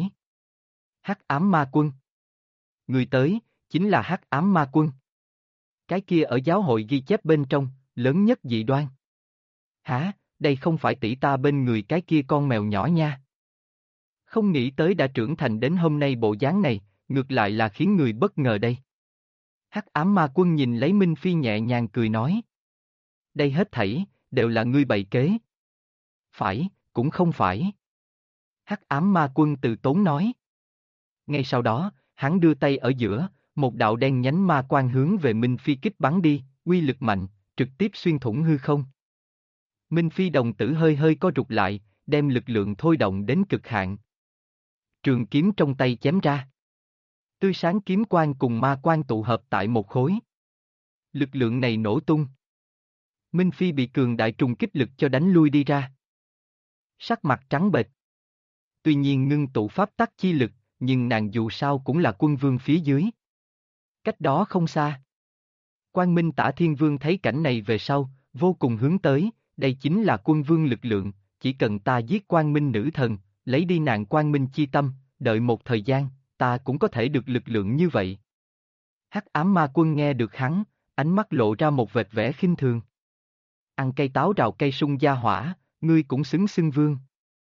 Hắc ám ma quân. Người tới, chính là Hắc ám ma quân. Cái kia ở giáo hội ghi chép bên trong, lớn nhất dị đoan. Hả, đây không phải tỷ ta bên người cái kia con mèo nhỏ nha. Không nghĩ tới đã trưởng thành đến hôm nay bộ dáng này, ngược lại là khiến người bất ngờ đây. Hắc ám ma quân nhìn lấy Minh Phi nhẹ nhàng cười nói. Đây hết thảy, đều là ngươi bày kế. Phải, cũng không phải. Hắc ám ma quân từ tốn nói. Ngay sau đó, hắn đưa tay ở giữa, một đạo đen nhánh ma quang hướng về Minh Phi kích bắn đi, uy lực mạnh, trực tiếp xuyên thủng hư không. Minh Phi đồng tử hơi hơi co rụt lại, đem lực lượng thôi động đến cực hạn. Trường kiếm trong tay chém ra. Tươi sáng kiếm quang cùng ma quang tụ hợp tại một khối. Lực lượng này nổ tung. Minh Phi bị cường đại trùng kích lực cho đánh lui đi ra. Sắc mặt trắng bệch. Tuy nhiên ngưng tụ pháp tắc chi lực, nhưng nàng dù sao cũng là quân vương phía dưới. Cách đó không xa. Quang Minh Tả Thiên Vương thấy cảnh này về sau, vô cùng hướng tới, đây chính là quân vương lực lượng, chỉ cần ta giết Quang Minh nữ thần, lấy đi nàng Quang Minh chi tâm, đợi một thời gian, ta cũng có thể được lực lượng như vậy. Hắc ám ma quân nghe được hắn, ánh mắt lộ ra một vệt vẻ khinh thường. Ăn cây táo rào cây sung gia hỏa, ngươi cũng xứng xưng vương.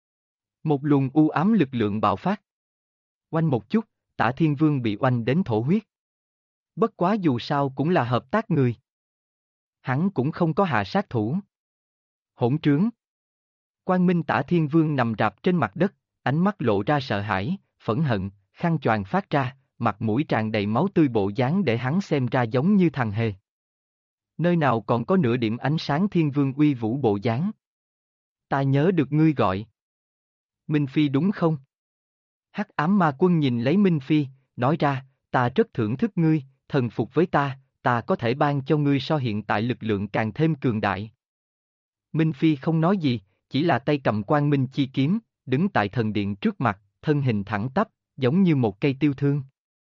Một luồng u ám lực lượng bạo phát. Oanh một chút, Tả Thiên Vương bị oanh đến thổ huyết. Bất quá dù sao cũng là hợp tác người. Hắn cũng không có hạ sát thủ. Hỗn trướng. Quang Minh Tả Thiên Vương nằm rạp trên mặt đất, ánh mắt lộ ra sợ hãi, phẫn hận, khăn choàng phát ra, mặt mũi tràn đầy máu tươi bộ dáng để hắn xem ra giống như thằng hề. Nơi nào còn có nửa điểm ánh sáng Thiên Vương uy vũ bộ dáng. Ta nhớ được ngươi gọi. Minh Phi đúng không? Hắc ám ma quân nhìn lấy Minh Phi, nói ra, ta rất thưởng thức ngươi, thần phục với ta có thể ban cho ngươi so hiện tại lực lượng càng thêm cường đại. Minh Phi không nói gì, chỉ là tay cầm quang minh chi kiếm, đứng tại thần điện trước mặt, thân hình thẳng tắp, giống như một cây tiêu thương.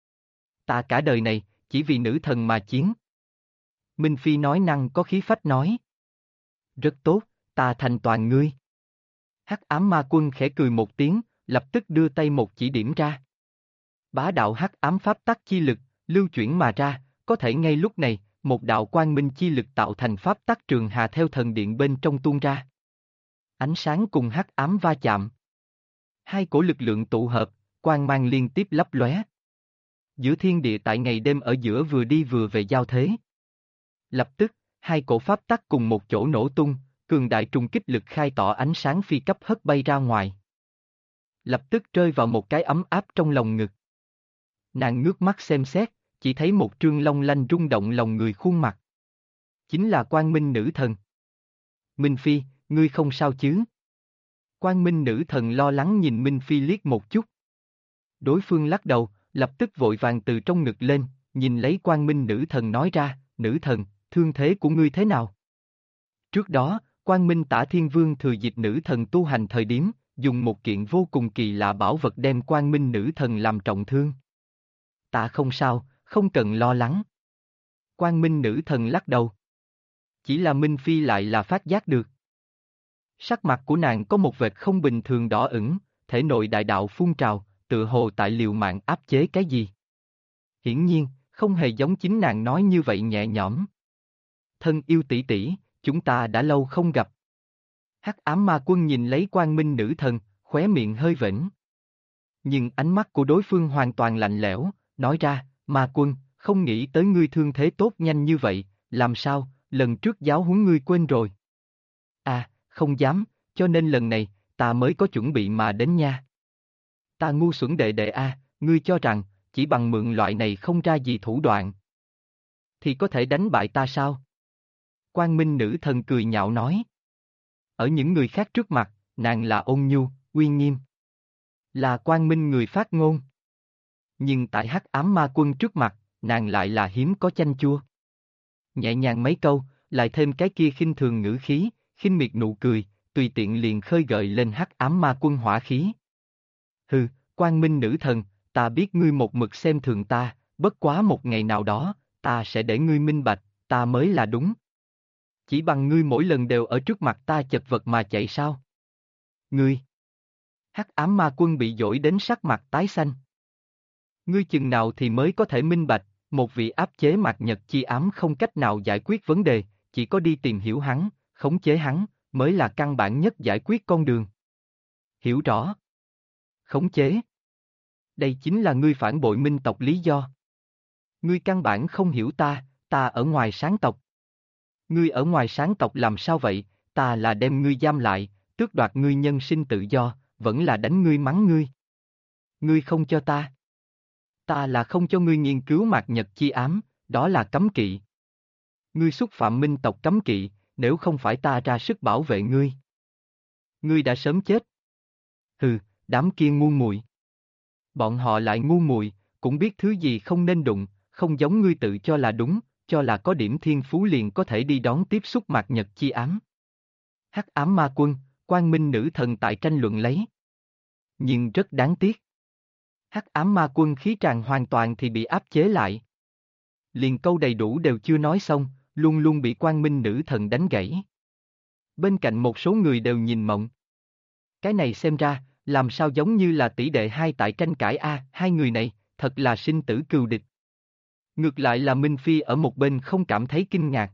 Ta cả đời này, chỉ vì nữ thần mà chiến. Minh Phi nói năng có khí phách nói. Rất tốt, ta thành toàn ngươi. Hắc ám ma quân khẽ cười một tiếng, lập tức đưa tay một chỉ điểm ra. Bá đạo hắc ám pháp tắc chi lực, lưu chuyển mà ra, có thể ngay lúc này, một đạo quang minh chi lực tạo thành pháp tắc trường hà theo thần điện bên trong tuôn ra. Ánh sáng cùng hắc ám va chạm. Hai cổ lực lượng tụ hợp, quang mang liên tiếp lấp lóe. Giữa thiên địa tại ngày đêm ở giữa vừa đi vừa về giao thế. Lập tức, hai cổ pháp tắc cùng một chỗ nổ tung, cường đại trùng kích lực khai tỏ ánh sáng phi cấp hất bay ra ngoài. Lập tức rơi vào một cái ấm áp trong lòng ngực. Nàng ngước mắt xem xét, chỉ thấy một trương long lanh rung động lòng người khuôn mặt. Chính là Quang Minh nữ thần. Minh Phi, ngươi không sao chứ? Quang Minh nữ thần lo lắng nhìn Minh Phi liếc một chút. Đối phương lắc đầu, lập tức vội vàng từ trong ngực lên, nhìn lấy Quang Minh nữ thần nói ra, nữ thần, thương thế của ngươi thế nào? Trước đó, Quang Minh Tả Thiên Vương thừa dịp nữ thần tu hành thời điểm, dùng một kiện vô cùng kỳ lạ bảo vật đem Quang Minh nữ thần làm trọng thương. Ta không sao, không cần lo lắng. Quang Minh nữ thần lắc đầu. Chỉ là Minh Phi lại là phát giác được. Sắc mặt của nàng có một vệt không bình thường đỏ ửng, thể nội đại đạo phun trào, tự hồ tại liều mạng áp chế cái gì. Hiển nhiên, không hề giống chính nàng nói như vậy nhẹ nhõm. Thân yêu tỷ tỷ, chúng ta đã lâu không gặp. Hắc ám ma quân nhìn lấy Quang Minh nữ thần, khóe miệng hơi vểnh. Nhưng ánh mắt của đối phương hoàn toàn lạnh lẽo, nói ra, ma quân, không nghĩ tới ngươi thương thế tốt nhanh như vậy, làm sao, lần trước giáo huấn ngươi quên rồi. À, không dám, cho nên lần này, ta mới có chuẩn bị mà đến nha. Ta ngu xuẩn đệ đệ a, ngươi cho rằng, chỉ bằng mượn loại này không ra gì thủ đoạn. Thì có thể đánh bại ta sao? Quang Minh nữ thần cười nhạo nói. Ở những người khác trước mặt, nàng là ôn nhu, uy nghiêm. Là quang minh người phát ngôn. Nhưng tại hắc ám ma quân trước mặt, nàng lại là hiếm có chanh chua. Nhẹ nhàng mấy câu, lại thêm cái kia khinh thường ngữ khí, khinh miệt nụ cười, tùy tiện liền khơi gợi lên hắc ám ma quân hỏa khí. Hừ, quang minh nữ thần, ta biết ngươi một mực xem thường ta, bất quá một ngày nào đó, ta sẽ để ngươi minh bạch, ta mới là đúng. Chỉ bằng ngươi mỗi lần đều ở trước mặt ta chật vật mà chạy sao? Ngươi! Hắc ám ma quân bị dỗi đến sắc mặt tái xanh. Ngươi chừng nào thì mới có thể minh bạch, một vị áp chế mạt nhật chi ám không cách nào giải quyết vấn đề, chỉ có đi tìm hiểu hắn, khống chế hắn, mới là căn bản nhất giải quyết con đường. Hiểu rõ. Khống chế. Đây chính là ngươi phản bội minh tộc lý do. Ngươi căn bản không hiểu ta ở ngoài sáng tộc. Ngươi ở ngoài sáng tộc làm sao vậy, ta là đem ngươi giam lại, tước đoạt ngươi nhân sinh tự do, vẫn là đánh ngươi mắng ngươi. Ngươi không cho ta. Ta là không cho ngươi nghiên cứu mạt nhật chi ám, đó là cấm kỵ. Ngươi xúc phạm minh tộc cấm kỵ, nếu không phải ta ra sức bảo vệ ngươi. Ngươi đã sớm chết. Hừ, đám kia ngu muội. Bọn họ lại ngu muội, cũng biết thứ gì không nên đụng, không giống ngươi tự cho là đúng, cho là có điểm thiên phú liền có thể đi đón tiếp xúc mạt nhật chi ám. Hắc ám ma quân, quang minh nữ thần tại tranh luận lấy. Nhưng rất đáng tiếc. Hắc ám ma quân khí tràng hoàn toàn thì bị áp chế lại. Liền câu đầy đủ đều chưa nói xong, luôn luôn bị quang minh nữ thần đánh gãy. Bên cạnh một số người đều nhìn mộng. Cái này xem ra, làm sao giống như là tỷ đệ hai tại tranh cãi hai người này, thật là sinh tử cừu địch. Ngược lại là Minh Phi ở một bên không cảm thấy kinh ngạc.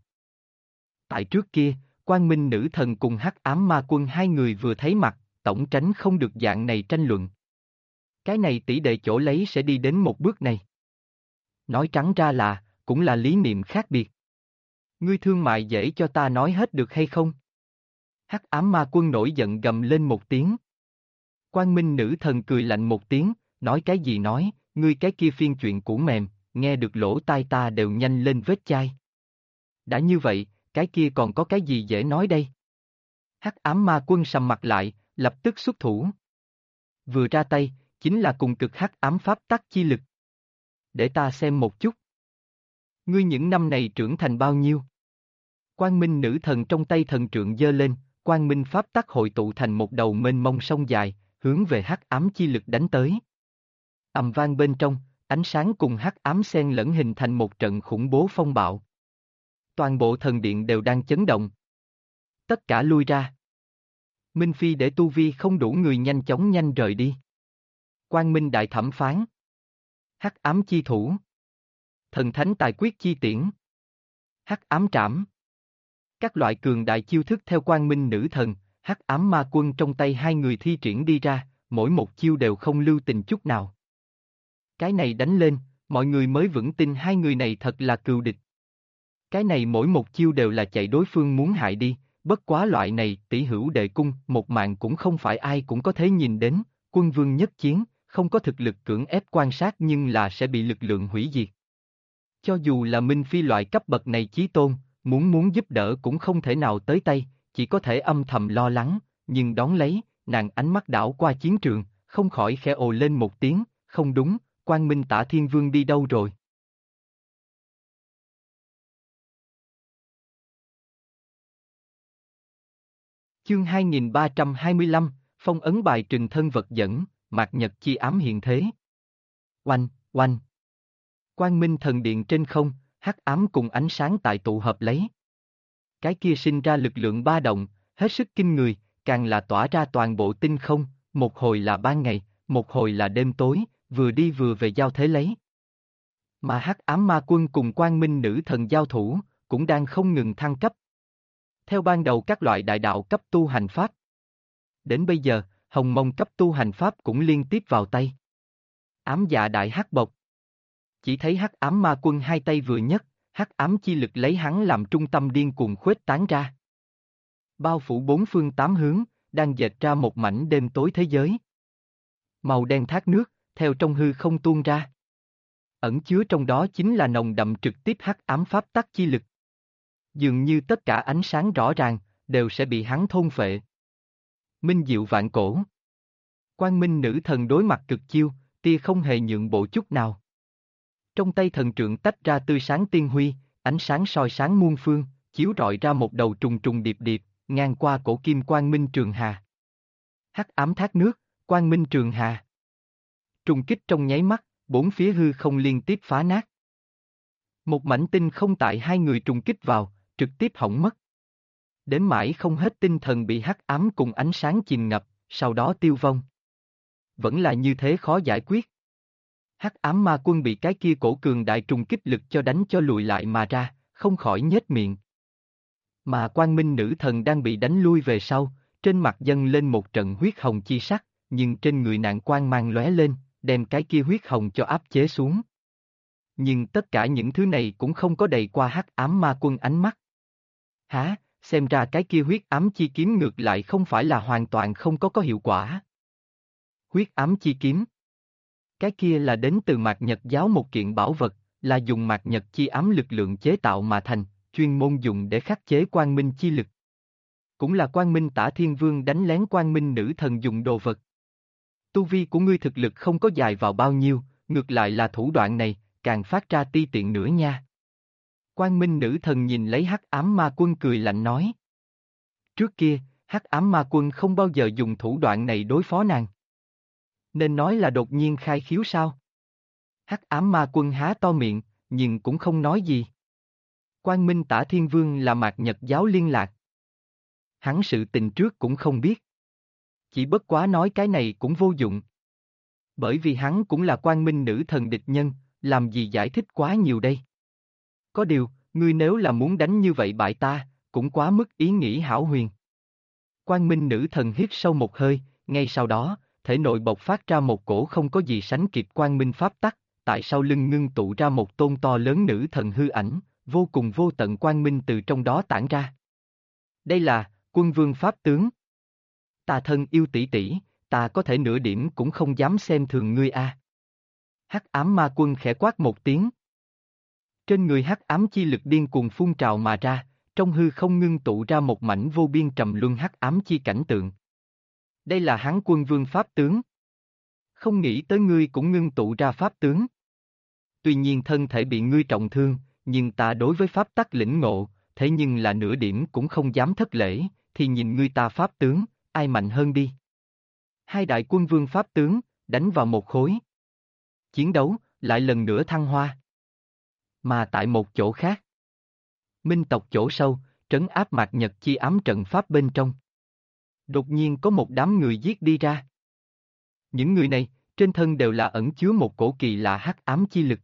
Tại trước kia, Quang Minh nữ thần cùng Hắc ám ma quân hai người vừa thấy mặt, tổng tránh không được dạng này tranh luận. Cái này tỷ đệ chỗ lấy sẽ đi đến một bước này. Nói trắng ra là, cũng là lý niệm khác biệt. Ngươi thương mại dễ cho ta nói hết được hay không? Hắc ám ma quân nổi giận gầm lên một tiếng. Quang Minh nữ thần cười lạnh một tiếng, nói cái gì nói, ngươi cái kia phiên chuyện cũ mềm, nghe được lỗ tai ta đều nhanh lên vết chai. Đã như vậy, cái kia còn có cái gì dễ nói đây? Hắc ám ma quân sầm mặt lại, lập tức xuất thủ. Vừa ra tay, chính là cùng cực hắc ám pháp tắc chi lực. Để ta xem một chút. Ngươi những năm này trưởng thành bao nhiêu? Quang Minh nữ thần trong tay thần trượng giơ lên, quang minh pháp tắc hội tụ thành một đầu mênh mông sông dài, hướng về hắc ám chi lực đánh tới. Ầm vang bên trong, ánh sáng cùng hắc ám xen lẫn hình thành một trận khủng bố phong bạo. Toàn bộ thần điện đều đang chấn động. Tất cả lui ra. Minh Phi để tu vi không đủ người nhanh chóng nhanh rời đi. Quang Minh đại thẩm phán. Hắc ám chi thủ. Thần thánh tài quyết chi tiễn. Hắc ám trảm. Các loại cường đại chiêu thức theo Quang Minh nữ thần, hắc ám ma quân trong tay hai người thi triển đi ra, mỗi một chiêu đều không lưu tình chút nào. Cái này đánh lên, mọi người mới vững tin hai người này thật là cừu địch. Cái này mỗi một chiêu đều là chạy đối phương muốn hại đi, bất quá loại này tỷ hữu đệ cung, một mạng cũng không phải ai cũng có thể nhìn đến, quân vương nhất chiến, không có thực lực cưỡng ép quan sát nhưng là sẽ bị lực lượng hủy diệt. Cho dù là Minh Phi loại cấp bậc này chí tôn, muốn giúp đỡ cũng không thể nào tới tay, chỉ có thể âm thầm lo lắng, nhưng đón lấy, nàng ánh mắt đảo qua chiến trường, không khỏi khẽ ồ lên một tiếng, không đúng, Quang Minh Tả Thiên Vương đi đâu rồi? Chương 2325, phong ấn bài trình thân vật dẫn, mạt nhật chi ám hiện thế. Oanh, oanh. Quang Minh thần điện trên không, hắc ám cùng ánh sáng tại tụ hợp lấy. Cái kia sinh ra lực lượng ba động, hết sức kinh người, càng là tỏa ra toàn bộ tinh không, một hồi là ban ngày, một hồi là đêm tối, vừa đi vừa về giao thế lấy. Mà hắc ám ma quân cùng Quang Minh nữ thần giao thủ, cũng đang không ngừng thăng cấp. Theo ban đầu các loại đại đạo cấp tu hành pháp. Đến bây giờ, hồng mông cấp tu hành pháp cũng liên tiếp vào tay. Ám dạ đại hắc bộc. Chỉ thấy hắc ám ma quân hai tay vừa nhấc, hắc ám chi lực lấy hắn làm trung tâm điên cuồng khuếch tán ra. Bao phủ bốn phương tám hướng, đang dệt ra một mảnh đêm tối thế giới. Màu đen thác nước, theo trong hư không tuôn ra. Ẩn chứa trong đó chính là nồng đậm trực tiếp hắc ám pháp tắc chi lực. Dường như tất cả ánh sáng rõ ràng, đều sẽ bị hắn thôn phệ. Minh diệu vạn cổ. Quang Minh nữ thần đối mặt cực chiêu, tia không hề nhượng bộ chút nào. Trong tay thần trượng tách ra tươi sáng tiên huy, ánh sáng soi sáng muôn phương, chiếu rọi ra một đầu trùng trùng điệp điệp, ngang qua cổ kim Quang Minh Trường Hà. Hắc ám thác nước, Quang Minh Trường Hà. Trùng kích trong nháy mắt, bốn phía hư không liên tiếp phá nát. Một mảnh tinh không tại hai người trùng kích vào, trực tiếp hỏng mất. Đến mãi không hết tinh thần bị hắc ám cùng ánh sáng chìm ngập, sau đó tiêu vong. Vẫn là như thế khó giải quyết. Hắc ám ma quân bị cái kia cổ cường đại trùng kích lực cho đánh cho lùi lại mà ra, không khỏi nhếch miệng. Mà Quang Minh nữ thần đang bị đánh lui về sau, trên mặt dâng lên một trận huyết hồng chi sắc, nhưng trên người nàng quang mang lóe lên, đem cái kia huyết hồng cho áp chế xuống. Nhưng tất cả những thứ này cũng không có đầy qua hắc ám ma quân ánh mắt. Hả, xem ra cái kia huyết ám chi kiếm ngược lại không phải là hoàn toàn không có hiệu quả. Huyết ám chi kiếm. Cái kia là đến từ mạt nhật giáo một kiện bảo vật, là dùng mạt nhật chi ám lực lượng chế tạo mà thành, chuyên môn dùng để khắc chế quang minh chi lực. Cũng là Quang Minh Tả Thiên Vương đánh lén Quang Minh nữ thần dùng đồ vật. Tu vi của ngươi thực lực không có dài vào bao nhiêu, ngược lại là thủ đoạn này, càng phát ra ti tiện nữa nha. Quang Minh nữ thần nhìn lấy hắc ám ma quân cười lạnh nói. Trước kia, hắc ám ma quân không bao giờ dùng thủ đoạn này đối phó nàng. Nên nói là đột nhiên khai khiếu sao? Hắc ám ma quân há to miệng, nhưng cũng không nói gì. Quang Minh Tả Thiên Vương là mạt nhật giáo liên lạc. Hắn sự tình trước cũng không biết. Chỉ bất quá nói cái này cũng vô dụng. Bởi vì hắn cũng là Quang Minh nữ thần địch nhân, làm gì giải thích quá nhiều đây. Có điều, ngươi nếu là muốn đánh như vậy bại ta, cũng quá mức ý nghĩ hão huyền. Quang Minh nữ thần hít sâu một hơi, ngay sau đó, thể nội bộc phát ra một cổ không có gì sánh kịp quang minh pháp tắc, tại sau lưng ngưng tụ ra một tôn to lớn nữ thần hư ảnh, vô cùng vô tận quang minh từ trong đó tản ra. Đây là Quân Vương Pháp tướng. Ta thân yêu tỷ tỷ, ta có thể nửa điểm cũng không dám xem thường ngươi a. Hắc ám ma quân khẽ quát một tiếng. Trên người hắc ám chi lực điên cuồng phun trào mà ra, trong hư không ngưng tụ ra một mảnh vô biên trầm luân hắc ám chi cảnh tượng. Đây là hắn Quân Vương Pháp tướng. Không nghĩ tới ngươi cũng ngưng tụ ra pháp tướng. Tuy nhiên thân thể bị ngươi trọng thương, nhưng ta đối với pháp tắc lĩnh ngộ, thế nhưng là nửa điểm cũng không dám thất lễ, thì nhìn ngươi ta pháp tướng, ai mạnh hơn đi. Hai đại quân vương pháp tướng, đánh vào một khối. Chiến đấu, lại lần nữa thăng hoa. Mà tại một chỗ khác, Minh tộc chỗ sâu, trấn áp Mạt Nhật chi ám trận pháp bên trong. Đột nhiên có một đám người giết đi ra. Những người này, trên thân đều là ẩn chứa một cổ kỳ lạ hắc ám chi lực.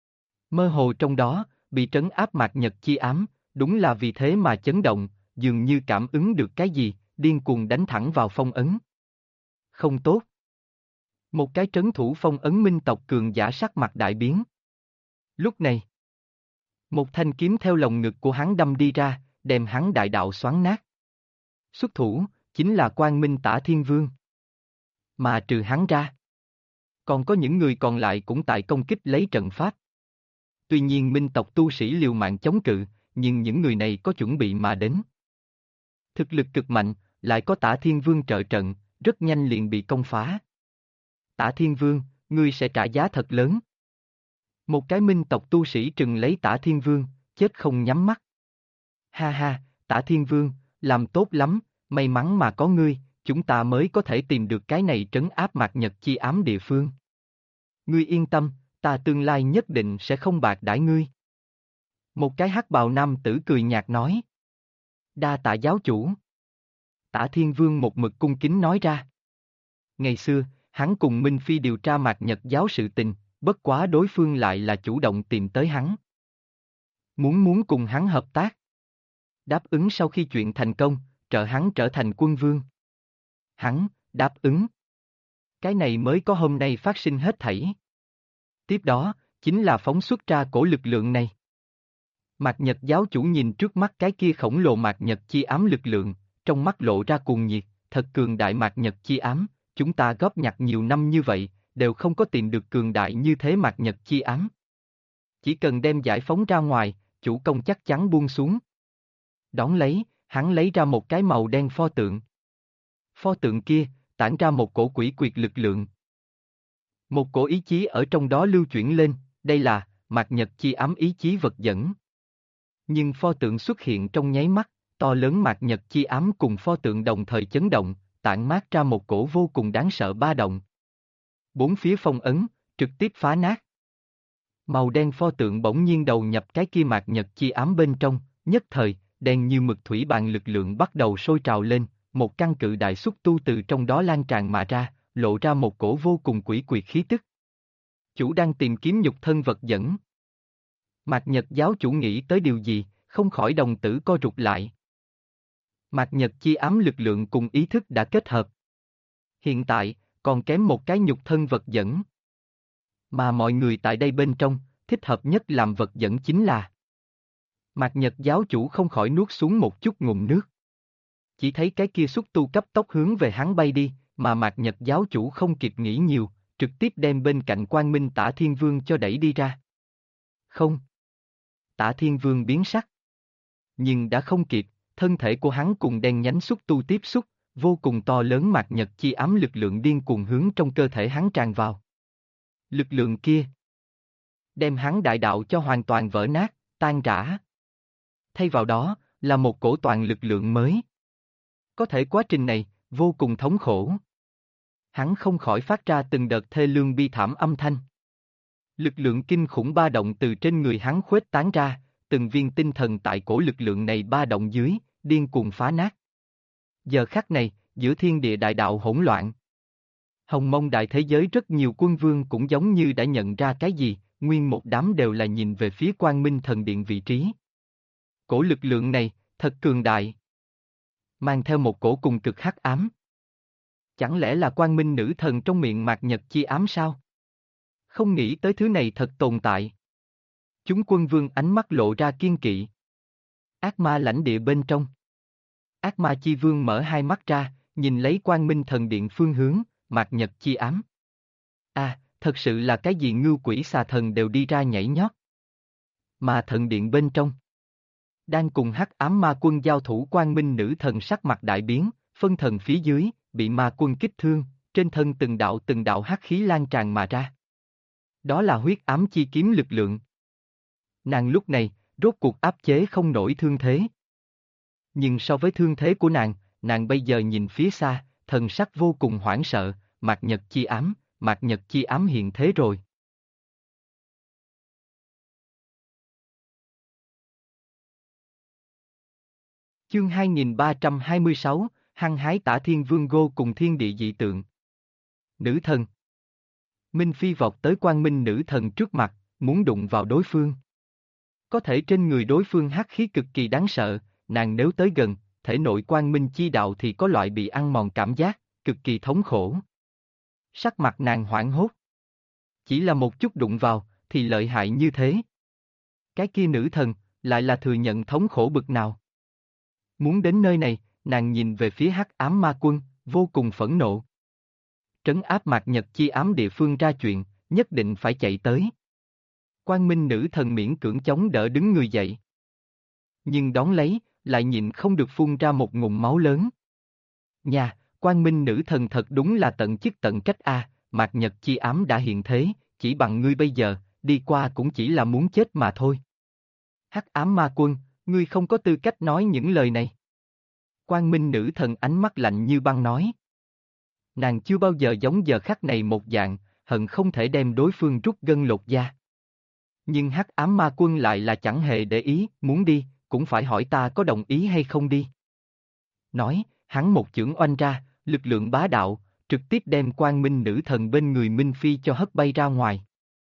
Mơ hồ trong đó, bị trấn áp Mạt Nhật chi ám, đúng là vì thế mà chấn động, dường như cảm ứng được cái gì, điên cuồng đánh thẳng vào phong ấn. Không tốt. Một cái trấn thủ phong ấn Minh tộc cường giả sắc mặt đại biến. Lúc này, một thanh kiếm theo lồng ngực của hắn đâm đi ra, đem hắn đại đạo xoắn nát. Xuất thủ, chính là Quang Minh Tả Thiên Vương. Mà trừ hắn ra, còn có những người còn lại cũng tại công kích lấy trận pháp. Tuy nhiên Minh tộc tu sĩ liều mạng chống cự, nhưng những người này có chuẩn bị mà đến. Thực lực cực mạnh, lại có Tả Thiên Vương trợ trận, rất nhanh liền bị công phá. Tả Thiên Vương, ngươi sẽ trả giá thật lớn. Một cái Minh tộc tu sĩ trừng lấy Tả Thiên Vương, chết không nhắm mắt. Ha ha, Tả Thiên Vương, làm tốt lắm, may mắn mà có ngươi, chúng ta mới có thể tìm được cái này trấn áp Mạt Nhật chi ám địa phương. Ngươi yên tâm, ta tương lai nhất định sẽ không bạc đãi ngươi. Một cái hắc bào nam tử cười nhạt nói. Đa tạ giáo chủ. Tả Thiên Vương một mực cung kính nói ra. Ngày xưa, hắn cùng Minh Phi điều tra Mạt Nhật giáo sự tình, bất quá đối phương lại là chủ động tìm tới hắn. Muốn cùng hắn hợp tác. Đáp ứng sau khi chuyện thành công, trợ hắn trở thành quân vương. Hắn, đáp ứng. Cái này mới có hôm nay phát sinh hết thảy. Tiếp đó, chính là phóng xuất ra cổ lực lượng này. Mạt Nhật giáo chủ nhìn trước mắt cái kia khổng lồ Mạt Nhật chi ám lực lượng, trong mắt lộ ra cuồng nhiệt, thật cường đại Mạt Nhật chi ám, chúng ta góp nhặt nhiều năm như vậy, đều không có tìm được cường đại như thế Mạt Nhật chi ám. Chỉ cần đem giải phóng ra ngoài, chủ công chắc chắn buông xuống. Đón lấy, hắn lấy ra một cái màu đen pho tượng. Pho tượng kia, tản ra một cổ quỷ quyệt lực lượng. Một cổ ý chí ở trong đó lưu chuyển lên, đây là Mạt Nhật chi ám ý chí vật dẫn. Nhưng pho tượng xuất hiện trong nháy mắt, to lớn Mạt Nhật chi ám cùng pho tượng đồng thời chấn động, tản mát ra một cổ vô cùng đáng sợ ba động. Bốn phía phong ấn, trực tiếp phá nát. Màu đen pho tượng bỗng nhiên đầu nhập cái kia Mạt Nhật chi ám bên trong, nhất thời, đen như mực thủy bàn lực lượng bắt đầu sôi trào lên, một căn cự đại xúc tu từ trong đó lan tràn mà ra, lộ ra một cổ vô cùng quỷ quyệt khí tức. Chủ đang tìm kiếm nhục thân vật dẫn. Mạt Nhật giáo chủ nghĩ tới điều gì, không khỏi đồng tử co rụt lại. Mạt Nhật chi ám lực lượng cùng ý thức đã kết hợp. Hiện tại, còn kém một cái nhục thân vật dẫn. Mà mọi người tại đây bên trong, thích hợp nhất làm vật dẫn chính là. Mạt Nhật giáo chủ không khỏi nuốt xuống một chút ngụm nước. Chỉ thấy cái kia xúc tu cấp tốc hướng về hắn bay đi, mà Mạt Nhật giáo chủ không kịp nghĩ nhiều, trực tiếp đem bên cạnh Quang Minh Tả Thiên Vương cho đẩy đi ra. Không. Tả Thiên Vương biến sắc. Nhưng đã không kịp, thân thể của hắn cùng đen nhánh xúc tu tiếp xúc, vô cùng to lớn Mạt Nhật chi ám lực lượng điên cuồng hướng trong cơ thể hắn tràn vào. Lực lượng kia đem hắn đại đạo cho hoàn toàn vỡ nát, tan rã. Thay vào đó, là một cổ toàn lực lượng mới. Có thể quá trình này, vô cùng thống khổ. Hắn không khỏi phát ra từng đợt thê lương bi thảm âm thanh. Lực lượng kinh khủng ba động từ trên người hắn khuếch tán ra, từng viên tinh thần tại cổ lực lượng này ba động dưới, điên cuồng phá nát. Giờ khắc này, giữa thiên địa đại đạo hỗn loạn. Hồng Mông đại thế giới rất nhiều quân vương cũng giống như đã nhận ra cái gì, nguyên một đám đều là nhìn về phía Quang Minh thần điện vị trí. Cổ lực lượng này, thật cường đại. Mang theo một cổ cùng cực hắc ám. Chẳng lẽ là Quang Minh nữ thần trong miệng Mạt Nhật chi ám sao? Không nghĩ tới thứ này thật tồn tại. Chúng quân vương ánh mắt lộ ra kiên kỵ. Ác ma lãnh địa bên trong. Ác ma chi vương mở hai mắt ra, nhìn lấy Quang Minh thần điện phương hướng, mạt nhật chi ám. Thật sự là cái gì ngưu quỷ xà thần đều đi ra nhảy nhót. Mà thần điện bên trong. Đang cùng hắc ám ma quân giao thủ Quang Minh nữ thần sắc mặt đại biến, phân thần phía dưới, bị ma quân kích thương, trên thân từng đạo hắc khí lan tràn mà ra. Đó là huyết ám chi kiếm lực lượng. Nàng lúc này, rốt cuộc áp chế không nổi thương thế. Nhưng so với thương thế của nàng bây giờ nhìn phía xa, thần sắc vô cùng hoảng sợ, mạt nhật chi ám hiện thế rồi. Chương 2326, hăng hái Tả Thiên Vương Gô cùng thiên địa dị tượng. Nữ thần. Minh Phi vọt tới Quang Minh nữ thần trước mặt, muốn đụng vào đối phương. Có thể trên người đối phương hắc khí cực kỳ đáng sợ, nàng nếu tới gần, thể nội Quang Minh chi đạo thì có loại bị ăn mòn cảm giác, cực kỳ thống khổ. Sắc mặt nàng hoảng hốt. Chỉ là một chút đụng vào, thì lợi hại như thế. Cái kia nữ thần, lại là thừa nhận thống khổ bực nào. Muốn đến nơi này, nàng nhìn về phía hắc ám ma quân, vô cùng phẫn nộ. Trấn áp mạt nhật chi ám địa phương ra chuyện, nhất định phải chạy tới. Quang Minh nữ thần miễn cưỡng chống đỡ đứng người dậy. Nhưng đón lấy, lại nhịn không được phun ra một ngụm máu lớn. Nhà, Quang Minh nữ thần thật đúng là tận chức tận trách mạt nhật chi ám đã hiện thế, chỉ bằng ngươi bây giờ, đi qua cũng chỉ là muốn chết mà thôi. Hắc ám ma quân, ngươi không có tư cách nói những lời này. Quang Minh nữ thần ánh mắt lạnh như băng nói. Nàng chưa bao giờ giống giờ khắc này một dạng, hận không thể đem đối phương rút gân lột da. Nhưng hắc ám ma quân lại là chẳng hề để ý, muốn đi, cũng phải hỏi ta có đồng ý hay không đi. Nói, hắn một chưởng oanh ra, lực lượng bá đạo, trực tiếp đem Quang Minh nữ thần bên người Minh Phi cho hất bay ra ngoài.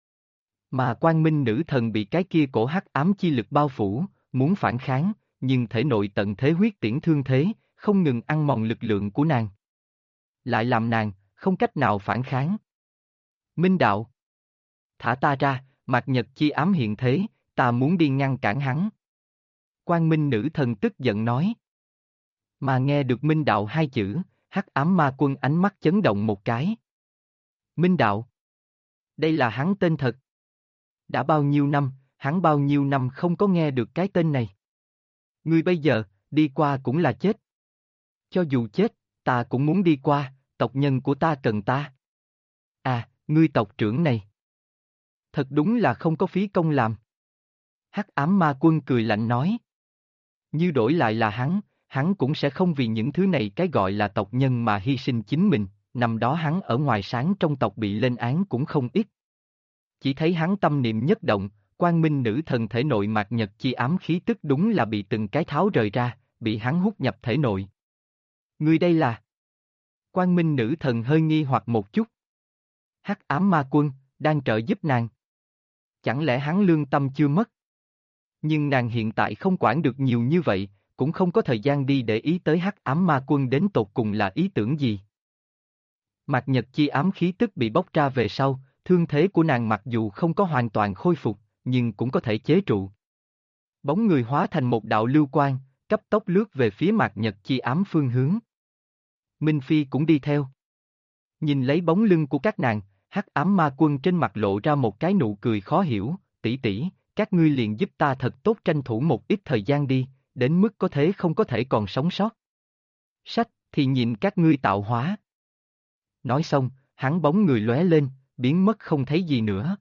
Mà Quang Minh nữ thần bị cái kia cổ hắc ám chi lực bao phủ, muốn phản kháng, nhưng thể nội tận thế huyết tiễn thương thế, không ngừng ăn mòn lực lượng của nàng. Lại làm nàng, không cách nào phản kháng. Minh đạo. Thả ta ra, mạt nhật chi ám hiện thế, ta muốn đi ngăn cản hắn. Quang Minh nữ thần tức giận nói. Mà nghe được Minh đạo hai chữ, hắc ám ma quân ánh mắt chấn động một cái. Minh đạo. Đây là hắn tên thật. Đã bao nhiêu năm, hắn bao nhiêu năm không có nghe được cái tên này. Ngươi bây giờ, đi qua cũng là chết. Cho dù chết, ta cũng muốn đi qua, tộc nhân của ta cần ta. Ngươi tộc trưởng này. Thật đúng là không có phí công làm. Hắc ám ma quân cười lạnh nói. Như đổi lại là hắn cũng sẽ không vì những thứ này cái gọi là tộc nhân mà hy sinh chính mình, năm đó hắn ở ngoài sáng trong tộc bị lên án cũng không ít. Chỉ thấy hắn tâm niệm nhất động, Quang Minh nữ thần thể nội mạt nhật chi ám khí tức đúng là bị từng cái tháo rời ra, bị hắn hút nhập thể nội. Ngươi đây là... Quang Minh nữ thần hơi nghi hoặc một chút. Hắc ám ma quân, đang trợ giúp nàng. Chẳng lẽ hắn lương tâm chưa mất? Nhưng nàng hiện tại không quản được nhiều như vậy, cũng không có thời gian đi để ý tới hắc ám ma quân đến tột cùng là ý tưởng gì. Mạt nhật chi ám khí tức bị bóc ra về sau, thương thế của nàng mặc dù không có hoàn toàn khôi phục, nhưng cũng có thể chế trụ. Bóng người hóa thành một đạo lưu quang, cấp tốc lướt về phía mạt nhật chi ám phương hướng. Minh Phi cũng đi theo. Nhìn lấy bóng lưng của các nàng, hắc ám ma quân trên mặt lộ ra một cái nụ cười khó hiểu, tỷ tỷ, các ngươi liền giúp ta thật tốt tranh thủ một ít thời gian đi, đến mức có thể không có thể còn sống sót. Sách, thì nhìn các ngươi tạo hóa. Nói xong, hắn bóng người lóe lên, biến mất không thấy gì nữa.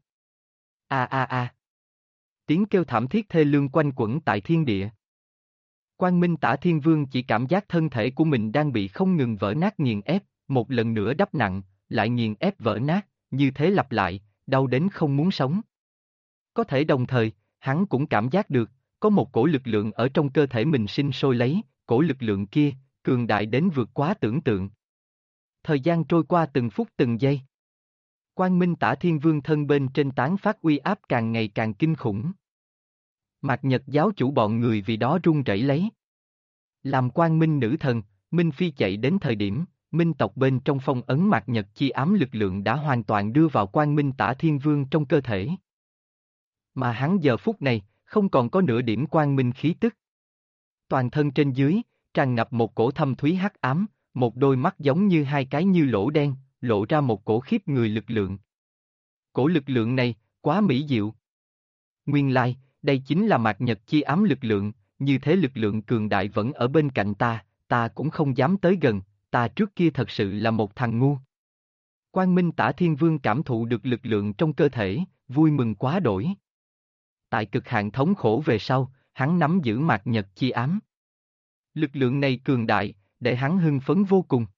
Tiếng kêu thảm thiết thê lương quanh quẩn tại thiên địa. Quang Minh Tả Thiên Vương chỉ cảm giác thân thể của mình đang bị không ngừng vỡ nát nghiền ép, một lần nữa đắp nặng, lại nghiền ép vỡ nát, như thế lặp lại, đau đến không muốn sống. Có thể đồng thời, hắn cũng cảm giác được, có một cổ lực lượng ở trong cơ thể mình sinh sôi lấy, cổ lực lượng kia, cường đại đến vượt quá tưởng tượng. Thời gian trôi qua từng phút từng giây. Quang Minh Tả Thiên Vương thân bên trên tán phát uy áp càng ngày càng kinh khủng. Mạt Nhật giáo chủ bọn người vì đó run rẩy lấy. Làm Quang Minh nữ thần, Minh Phi chạy đến thời điểm, Minh tộc bên trong phong ấn Mạt Nhật chi ám lực lượng đã hoàn toàn đưa vào Quang Minh Tả Thiên Vương trong cơ thể. Mà hắn giờ phút này, không còn có nửa điểm quang minh khí tức. Toàn thân trên dưới, tràn ngập một cổ thâm thúy hắc ám, một đôi mắt giống như hai cái như lỗ đen, lộ ra một cổ khiếp người lực lượng. Cổ lực lượng này, quá mỹ diệu. Nguyên lai, đây chính là mạt nhật chi ám lực lượng, như thế lực lượng cường đại vẫn ở bên cạnh ta cũng không dám tới gần, ta trước kia thật sự là một thằng ngu. Quang Minh Tả Thiên Vương cảm thụ được lực lượng trong cơ thể, vui mừng quá đổi. Tại cực hạn thống khổ về sau, hắn nắm giữ mạt nhật chi ám. Lực lượng này cường đại, để hắn hưng phấn vô cùng.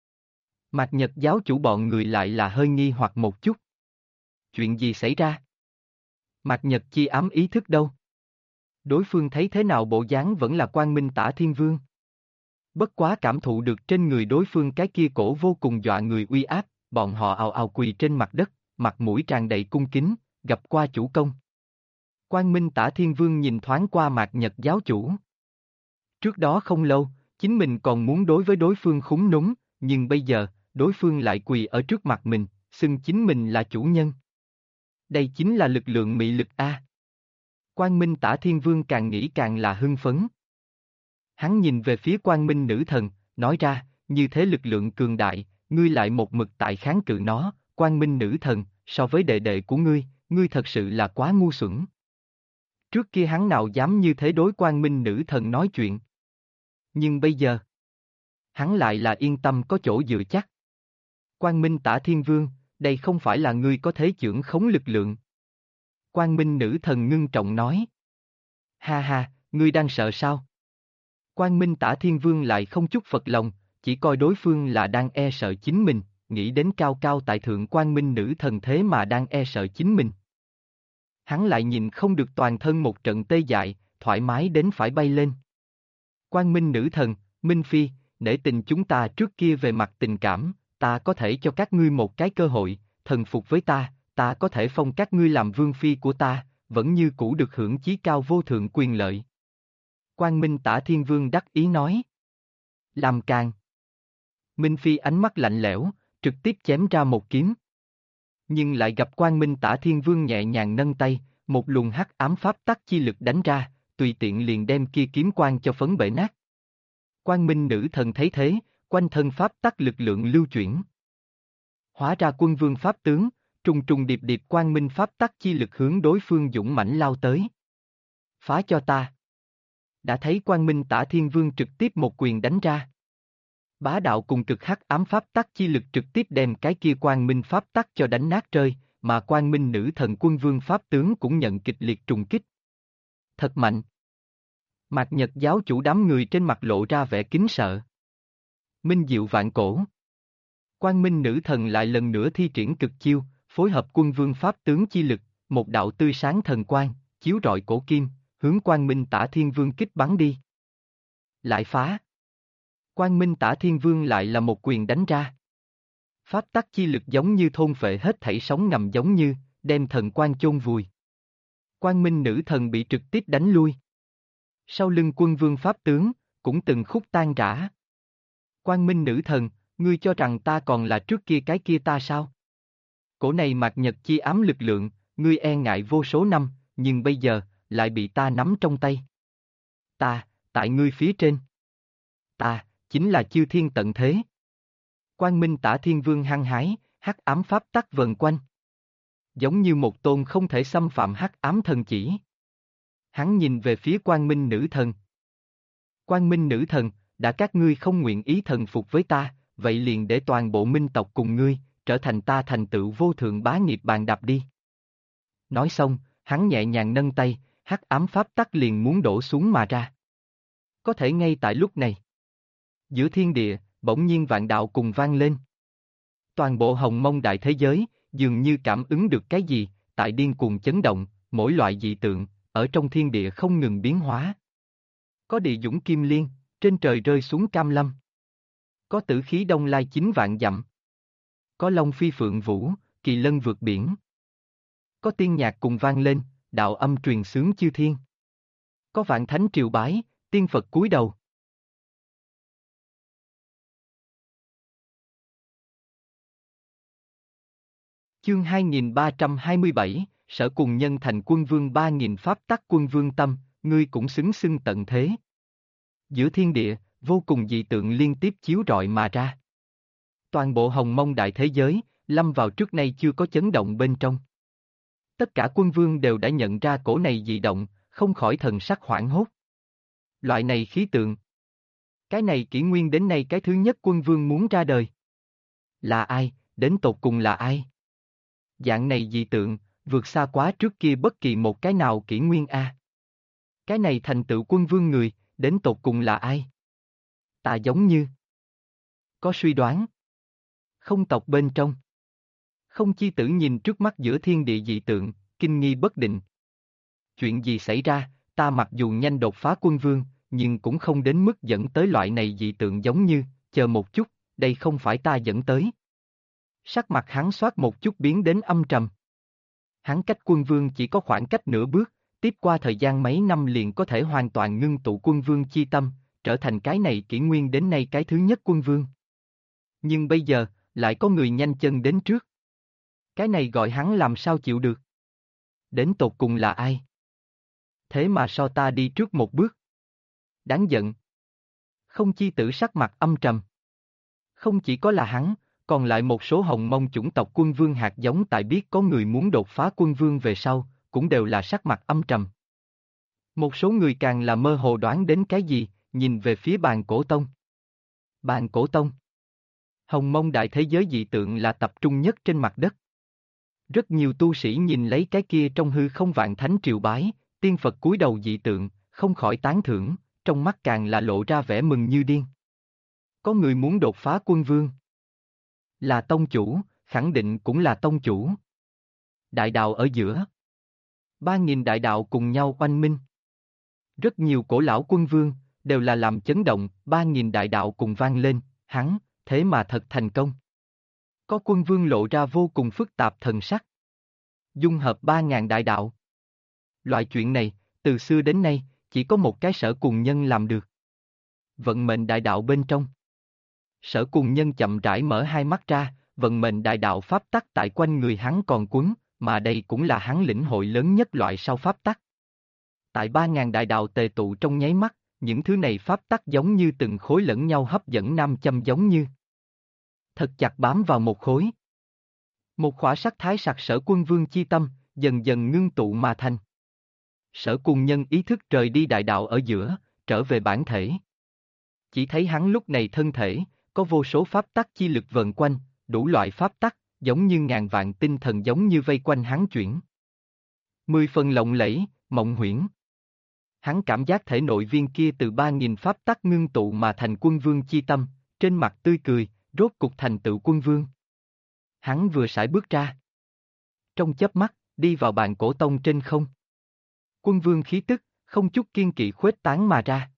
Mạt nhật giáo chủ bọn người lại là hơi nghi hoặc một chút. Chuyện gì xảy ra? Mạt nhật chi ám ý thức đâu? Đối phương thấy thế nào bộ dáng vẫn là Quang Minh Tả Thiên Vương. Bất quá cảm thụ được trên người đối phương cái kia cổ vô cùng dọa người uy áp, bọn họ ào ào quỳ trên mặt đất, mặt mũi tràn đầy cung kính, gặp qua chủ công. Quang Minh Tả Thiên Vương nhìn thoáng qua mạt nhật giáo chủ. Trước đó không lâu, chính mình còn muốn đối với đối phương khúng núng, nhưng bây giờ, đối phương lại quỳ ở trước mặt mình, xưng chính mình là chủ nhân. Đây chính là lực lượng mị lực A. Quang Minh Tả Thiên Vương càng nghĩ càng là hưng phấn. Hắn nhìn về phía Quang Minh Nữ Thần, nói ra, như thế lực lượng cường đại, ngươi lại một mực tại kháng cự nó, Quang Minh Nữ Thần, so với đệ đệ của ngươi thật sự là quá ngu xuẩn. Trước kia hắn nào dám như thế đối Quang Minh Nữ Thần nói chuyện. Nhưng bây giờ, hắn lại là yên tâm có chỗ dựa chắc. Quang Minh Tả Thiên Vương, đây không phải là ngươi có thể chưởng khống lực lượng. Quang Minh Nữ Thần ngưng trọng nói. Ha ha, ngươi đang sợ sao? Quang Minh Tả Thiên Vương lại không chút phật lòng, chỉ coi đối phương là đang e sợ chính mình, nghĩ đến cao cao tại thượng Quang Minh Nữ Thần thế mà đang e sợ chính mình. Hắn lại nhìn không được toàn thân một trận tê dại, thoải mái đến phải bay lên. Quang Minh Nữ Thần, Minh Phi, nể tình chúng ta trước kia về mặt tình cảm, ta có thể cho các ngươi một cái cơ hội, thần phục với ta có thể phong các ngươi làm vương phi của ta, vẫn như cũ được hưởng chí cao vô thượng quyền lợi. Quang Minh Tả Thiên Vương đắc ý nói. Làm càng. Minh Phi ánh mắt lạnh lẽo, trực tiếp chém ra một kiếm. Nhưng lại gặp Quang Minh Tả Thiên Vương nhẹ nhàng nâng tay, một luồng hắc ám pháp tắc chi lực đánh ra, tùy tiện liền đem kia kiếm quang cho phấn bể nát. Quang Minh Nữ Thần thấy thế, quanh thân pháp tắc lực lượng lưu chuyển. Hóa ra quân vương pháp tướng, trùng trùng điệp điệp Quang Minh pháp tắc chi lực hướng đối phương dũng mãnh lao tới. Phá cho ta. Đã thấy Quang Minh Tả Thiên Vương trực tiếp một quyền đánh ra. Bá đạo cùng cực hắc ám pháp tắc chi lực trực tiếp đem cái kia Quang Minh pháp tắc cho đánh nát rơi, mà Quang Minh Nữ Thần quân vương pháp tướng cũng nhận kịch liệt trùng kích. Thật mạnh. Mạt Nhật giáo chủ đám người trên mặt lộ ra vẻ kính sợ. Minh diệu vạn cổ. Quang Minh Nữ Thần lại lần nữa thi triển cực chiêu, phối hợp quân vương pháp tướng chi lực, một đạo tươi sáng thần quang, chiếu rọi cổ kim, hướng Quang Minh Tả Thiên Vương kích bắn đi. Lại phá. Quang Minh Tả Thiên Vương lại là một quyền đánh ra. Pháp tắc chi lực giống như thôn phệ hết thảy sóng ngầm giống như, đem thần quang chôn vùi. Quang Minh Nữ Thần bị trực tiếp đánh lui. Sau lưng quân vương pháp tướng, cũng từng khúc tan rã. Quang Minh Nữ Thần, ngươi cho rằng ta còn là trước kia cái kia ta sao? Cổ này mạt nhật chi ám lực lượng, ngươi e ngại vô số năm, nhưng bây giờ, lại bị ta nắm trong tay. Tại ngươi phía trên. Ta, chính là chư thiên tận thế. Quang Minh Tả Thiên Vương hăng hái, hắc ám pháp tắc vần quanh. Giống như một tôn không thể xâm phạm hắc ám thần chỉ. Hắn nhìn về phía Quang Minh Nữ Thần. Quang Minh Nữ Thần, đã các ngươi không nguyện ý thần phục với ta, vậy liền để toàn bộ minh tộc cùng ngươi, trở thành ta thành tựu vô thượng bá nghiệp bàn đạp đi. Nói xong, hắn nhẹ nhàng nâng tay, hắc ám pháp tắc liền muốn đổ xuống mà ra. Có thể ngay tại lúc này. Giữa thiên địa, bỗng nhiên vạn đạo cùng vang lên. Toàn bộ hồng mông đại thế giới, dường như cảm ứng được cái gì, tại điên cuồng chấn động, mỗi loại dị tượng, ở trong thiên địa không ngừng biến hóa. Có địa dũng kim liên, trên trời rơi xuống cam lâm. Có tử khí đông lai 9 vạn dặm. Có long phi phượng vũ, kỳ lân vượt biển. Có tiên nhạc cùng vang lên, đạo âm truyền xướng chư thiên. Có vạn thánh triều bái, tiên Phật cúi đầu. Chương Chương 2327, Sở Cùng Nhân thành quân vương 3000 pháp tắc quân vương tâm, ngươi cũng xứng xưng tận thế. Giữa thiên địa, vô cùng dị tượng liên tiếp chiếu rọi mà ra. Toàn bộ hồng mông đại thế giới, lâm vào trước nay chưa có chấn động bên trong. Tất cả quân vương đều đã nhận ra cổ này dị động, không khỏi thần sắc hoảng hốt. Loại này khí tượng. Cái này kỷ nguyên đến nay cái thứ nhất quân vương muốn ra đời. Là ai, đến tột cùng là ai? Dạng này dị tượng, vượt xa quá trước kia bất kỳ một cái nào kỷ nguyên a. Cái này thành tựu quân vương người, đến tột cùng là ai? Ta giống như có suy đoán. Không tộc bên trong. Không chi tử nhìn trước mắt giữa thiên địa dị tượng, kinh nghi bất định. Chuyện gì xảy ra, ta mặc dù nhanh đột phá quân vương, nhưng cũng không đến mức dẫn tới loại này dị tượng giống như, chờ một chút, đây không phải ta dẫn tới. Sắc mặt hắn xoát một chút biến đến âm trầm. Hắn cách quân vương chỉ có khoảng cách nửa bước, tiếp qua thời gian mấy năm liền có thể hoàn toàn ngưng tụ quân vương chi tâm, trở thành cái này kỷ nguyên đến nay cái thứ nhất quân vương. Nhưng bây giờ, lại có người nhanh chân đến trước. Cái này gọi hắn làm sao chịu được? Đến tột cùng là ai? Thế mà so ta đi trước một bước. Đáng giận. Không chi tử sắc mặt âm trầm. Không chỉ có là hắn, còn lại một số hồng mông chủng tộc quân vương hạt giống tại biết có người muốn đột phá quân vương về sau, cũng đều là sắc mặt âm trầm. Một số người càng là mơ hồ đoán đến cái gì, nhìn về phía bàn cổ tông. Bàn cổ tông. Hồng mông đại thế giới dị tượng là tập trung nhất trên mặt đất. Rất nhiều tu sĩ nhìn lấy cái kia trong hư không vạn thánh triều bái, tiên Phật cúi đầu dị tượng, không khỏi tán thưởng, trong mắt càng là lộ ra vẻ mừng như điên. Có người muốn đột phá quân vương. Là tông chủ, khẳng định cũng là tông chủ. Đại đạo ở giữa. 3000 đại đạo cùng nhau oanh minh. Rất nhiều cổ lão quân vương, đều là làm chấn động, 3000 đại đạo cùng vang lên, hắn, thế mà thật thành công. Có quân vương lộ ra vô cùng phức tạp thần sắc. Dung hợp 3000 đại đạo. Loại chuyện này, từ xưa đến nay, chỉ có một cái Sở Cùng Nhân làm được. Vận mệnh đại đạo bên trong. Sở Cùng Nhân chậm rãi mở hai mắt ra, vận mệnh đại đạo pháp tắc tại quanh người hắn còn quấn, mà đây cũng là hắn lĩnh hội lớn nhất loại sau pháp tắc. Tại 3000 đại đạo tề tụ trong nháy mắt, những thứ này pháp tắc giống như từng khối lẫn nhau hấp dẫn nam châm giống như. Thật chặt bám vào một khối. Một khỏa sắc thái sặc Sở Quân Vương chi tâm, dần dần ngưng tụ mà thành. Sở Cùng Nhân ý thức rời đi đại đạo ở giữa, trở về bản thể. Chỉ thấy hắn lúc này thân thể, có vô số pháp tắc chi lực vần quanh, đủ loại pháp tắc, giống như ngàn vạn tinh thần giống như vây quanh hắn chuyển. 10 phần lộng lẫy, mộng huyễn. Hắn cảm giác thể nội viên kia từ 3000 pháp tắc ngưng tụ mà thành quân vương chi tâm, trên mặt tươi cười, rốt cục thành tựu quân vương. Hắn vừa sải bước ra. Trong chớp mắt, đi vào bàn cổ tông trên không. Quân vương khí tức, không chút kiên kỵ khuếch tán mà ra.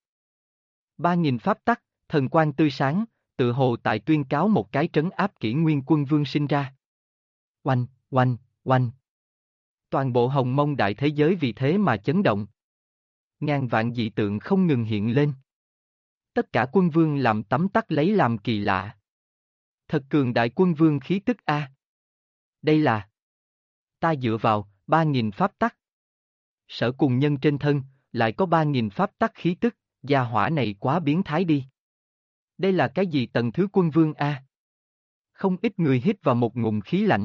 3000 pháp tắc, thần quang tươi sáng, tự hồ tại tuyên cáo một cái trấn áp kỷ nguyên quân vương sinh ra. Oanh, oanh, oanh. Toàn bộ hồng mông đại thế giới vì thế mà chấn động. Ngàn vạn dị tượng không ngừng hiện lên. Tất cả quân vương làm tấm tắc lấy làm kỳ lạ. Thật cường đại quân vương khí tức a. Đây là ta dựa vào 3000 pháp tắc. Sở Cùng Nhân trên thân lại có 3000 pháp tắc khí tức, gia hỏa này quá biến thái đi. Đây là cái gì tầng thứ quân vương a? Không ít người hít vào một ngụm khí lạnh.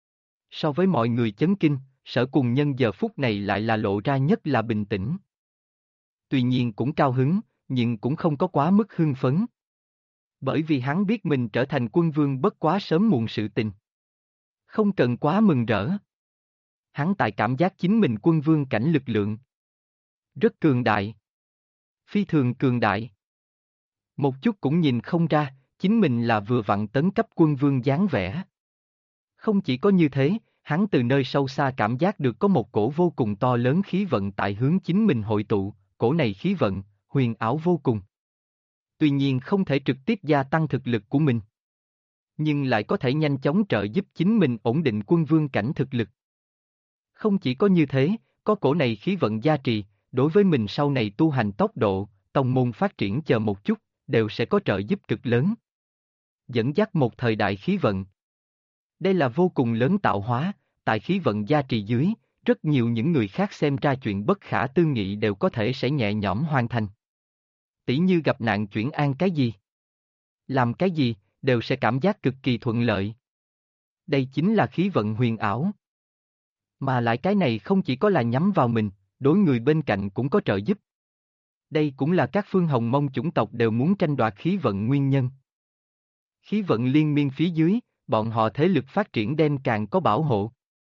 So với mọi người chấn kinh, Sở Cùng Nhân giờ phút này lại là lộ ra nhất là bình tĩnh. Tuy nhiên cũng cao hứng, nhưng cũng không có quá mức hưng phấn. Bởi vì hắn biết mình trở thành quân vương bất quá sớm muộn sự tình. Không cần quá mừng rỡ. Hắn tại cảm giác chính mình quân vương cảnh lực lượng. Rất cường đại. Phi thường cường đại. Một chút cũng nhìn không ra, chính mình là vừa vặn tấn cấp quân vương dáng vẻ. Không chỉ có như thế, hắn từ nơi sâu xa cảm giác được có một cổ vô cùng to lớn khí vận tại hướng chính mình hội tụ, cổ này khí vận, huyền ảo vô cùng. Tuy nhiên không thể trực tiếp gia tăng thực lực của mình. Nhưng lại có thể nhanh chóng trợ giúp chính mình ổn định quân vương cảnh thực lực. Không chỉ có như thế, có cổ này khí vận gia trì, đối với mình sau này tu hành tốc độ, tông môn phát triển chờ một chút, đều sẽ có trợ giúp cực lớn. Dẫn dắt một thời đại khí vận. Đây là vô cùng lớn tạo hóa, tại khí vận gia trì dưới, rất nhiều những người khác xem ra chuyện bất khả tư nghị đều có thể sẽ nhẹ nhõm hoàn thành. Tỷ như gặp nạn chuyển an cái gì, làm cái gì, đều sẽ cảm giác cực kỳ thuận lợi. Đây chính là khí vận huyền ảo. Mà lại cái này không chỉ có là nhắm vào mình, đối người bên cạnh cũng có trợ giúp. Đây cũng là các phương Hồng Mông chủng tộc đều muốn tranh đoạt khí vận nguyên nhân. Khí vận liên miên phía dưới, bọn họ thế lực phát triển đem càng có bảo hộ.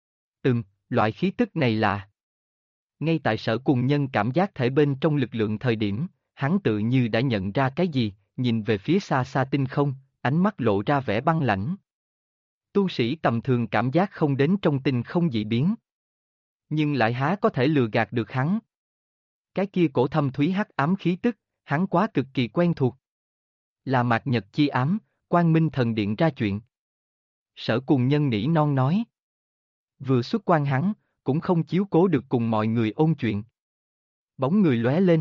Loại khí tức này là. Ngay tại Sở Cùng Nhân cảm giác thể bên trong lực lượng thời điểm, hắn tự như đã nhận ra cái gì, nhìn về phía xa xa tinh không, ánh mắt lộ ra vẻ băng lãnh. Tu sĩ tầm thường cảm giác không đến trong tinh không dị biến. Nhưng lại há có thể lừa gạt được hắn. Cái kia cổ thâm thúy hắc ám khí tức, hắn quá cực kỳ quen thuộc. Là mạt nhật chi ám, Quang Minh Thần Điện ra chuyện. Sở Cùng Nhân nỉ non nói. Vừa xuất quan hắn, cũng không chiếu cố được cùng mọi người ôn chuyện. Bóng người lóe lên.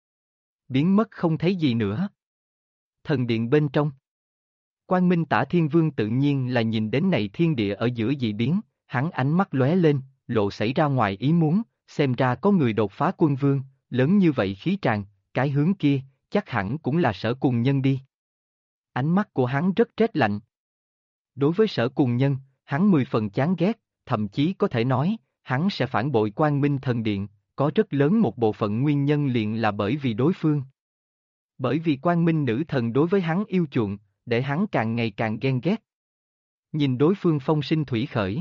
Biến mất không thấy gì nữa. Thần điện bên trong. Quang Minh Tả Thiên Vương tự nhiên là nhìn đến này thiên địa ở giữa dị biến, hắn ánh mắt lóe lên, lộ xảy ra ngoài ý muốn, xem ra có người đột phá quân vương, lớn như vậy khí tràng, cái hướng kia, chắc hẳn cũng là Sở Cùng Nhân đi. Ánh mắt của hắn rất rét lạnh. Đối với Sở Cùng Nhân, hắn 10 phần chán ghét, thậm chí có thể nói, hắn sẽ phản bội Quang Minh Thần Điện, có rất lớn một bộ phận nguyên nhân liền là bởi vì đối phương. Bởi vì Quang Minh Nữ Thần đối với hắn yêu chuộng, để hắn càng ngày càng ghen ghét. Nhìn đối phương phong sinh thủy khởi.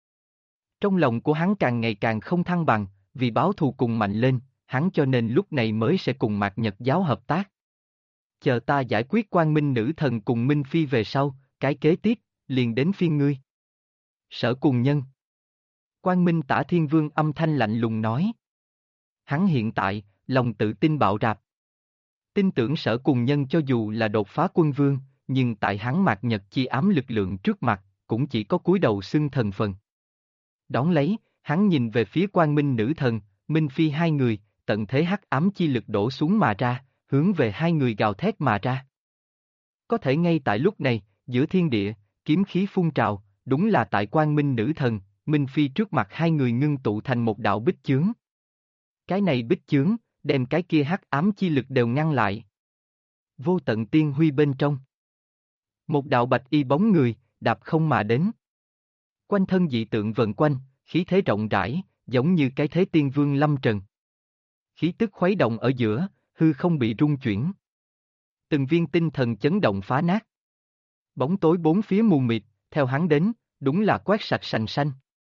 Trong lòng của hắn càng ngày càng không thăng bằng, vì báo thù cùng mạnh lên, hắn cho nên lúc này mới sẽ cùng Mạt Nhật giáo hợp tác. Chờ ta giải quyết Quang Minh Nữ Thần cùng Minh Phi về sau, cái kế tiếp, liền đến phiên ngươi. Sở Cùng Nhân. Quang Minh Tả Thiên Vương âm thanh lạnh lùng nói. Hắn hiện tại, lòng tự tin bạo rạp. Tin tưởng Sở Cùng Nhân cho dù là đột phá quân vương, nhưng tại hắn mạt nhật chi ám lực lượng trước mặt, cũng chỉ có cúi đầu xưng thần phần. Đón lấy, hắn nhìn về phía Quang Minh Nữ Thần, Minh Phi hai người, tận thế hắc ám chi lực đổ xuống mà ra, hướng về hai người gào thét mà ra. Có thể ngay tại lúc này, giữa thiên địa, kiếm khí phun trào, đúng là tại Quang Minh Nữ Thần, Minh Phi trước mặt hai người ngưng tụ thành một đạo bích chướng. Cái này bích chướng, đem cái kia hắc ám chi lực đều ngăn lại. Vô tận tiên huy bên trong. Một đạo bạch y bóng người, đạp không mà đến. Quanh thân dị tượng vần quanh, khí thế rộng rãi, giống như cái thế tiên vương lâm trần. Khí tức khuấy động ở giữa, hư không bị rung chuyển. Từng viên tinh thần chấn động phá nát. Bóng tối bốn phía mù mịt, theo hắn đến, đúng là quét sạch sành xanh.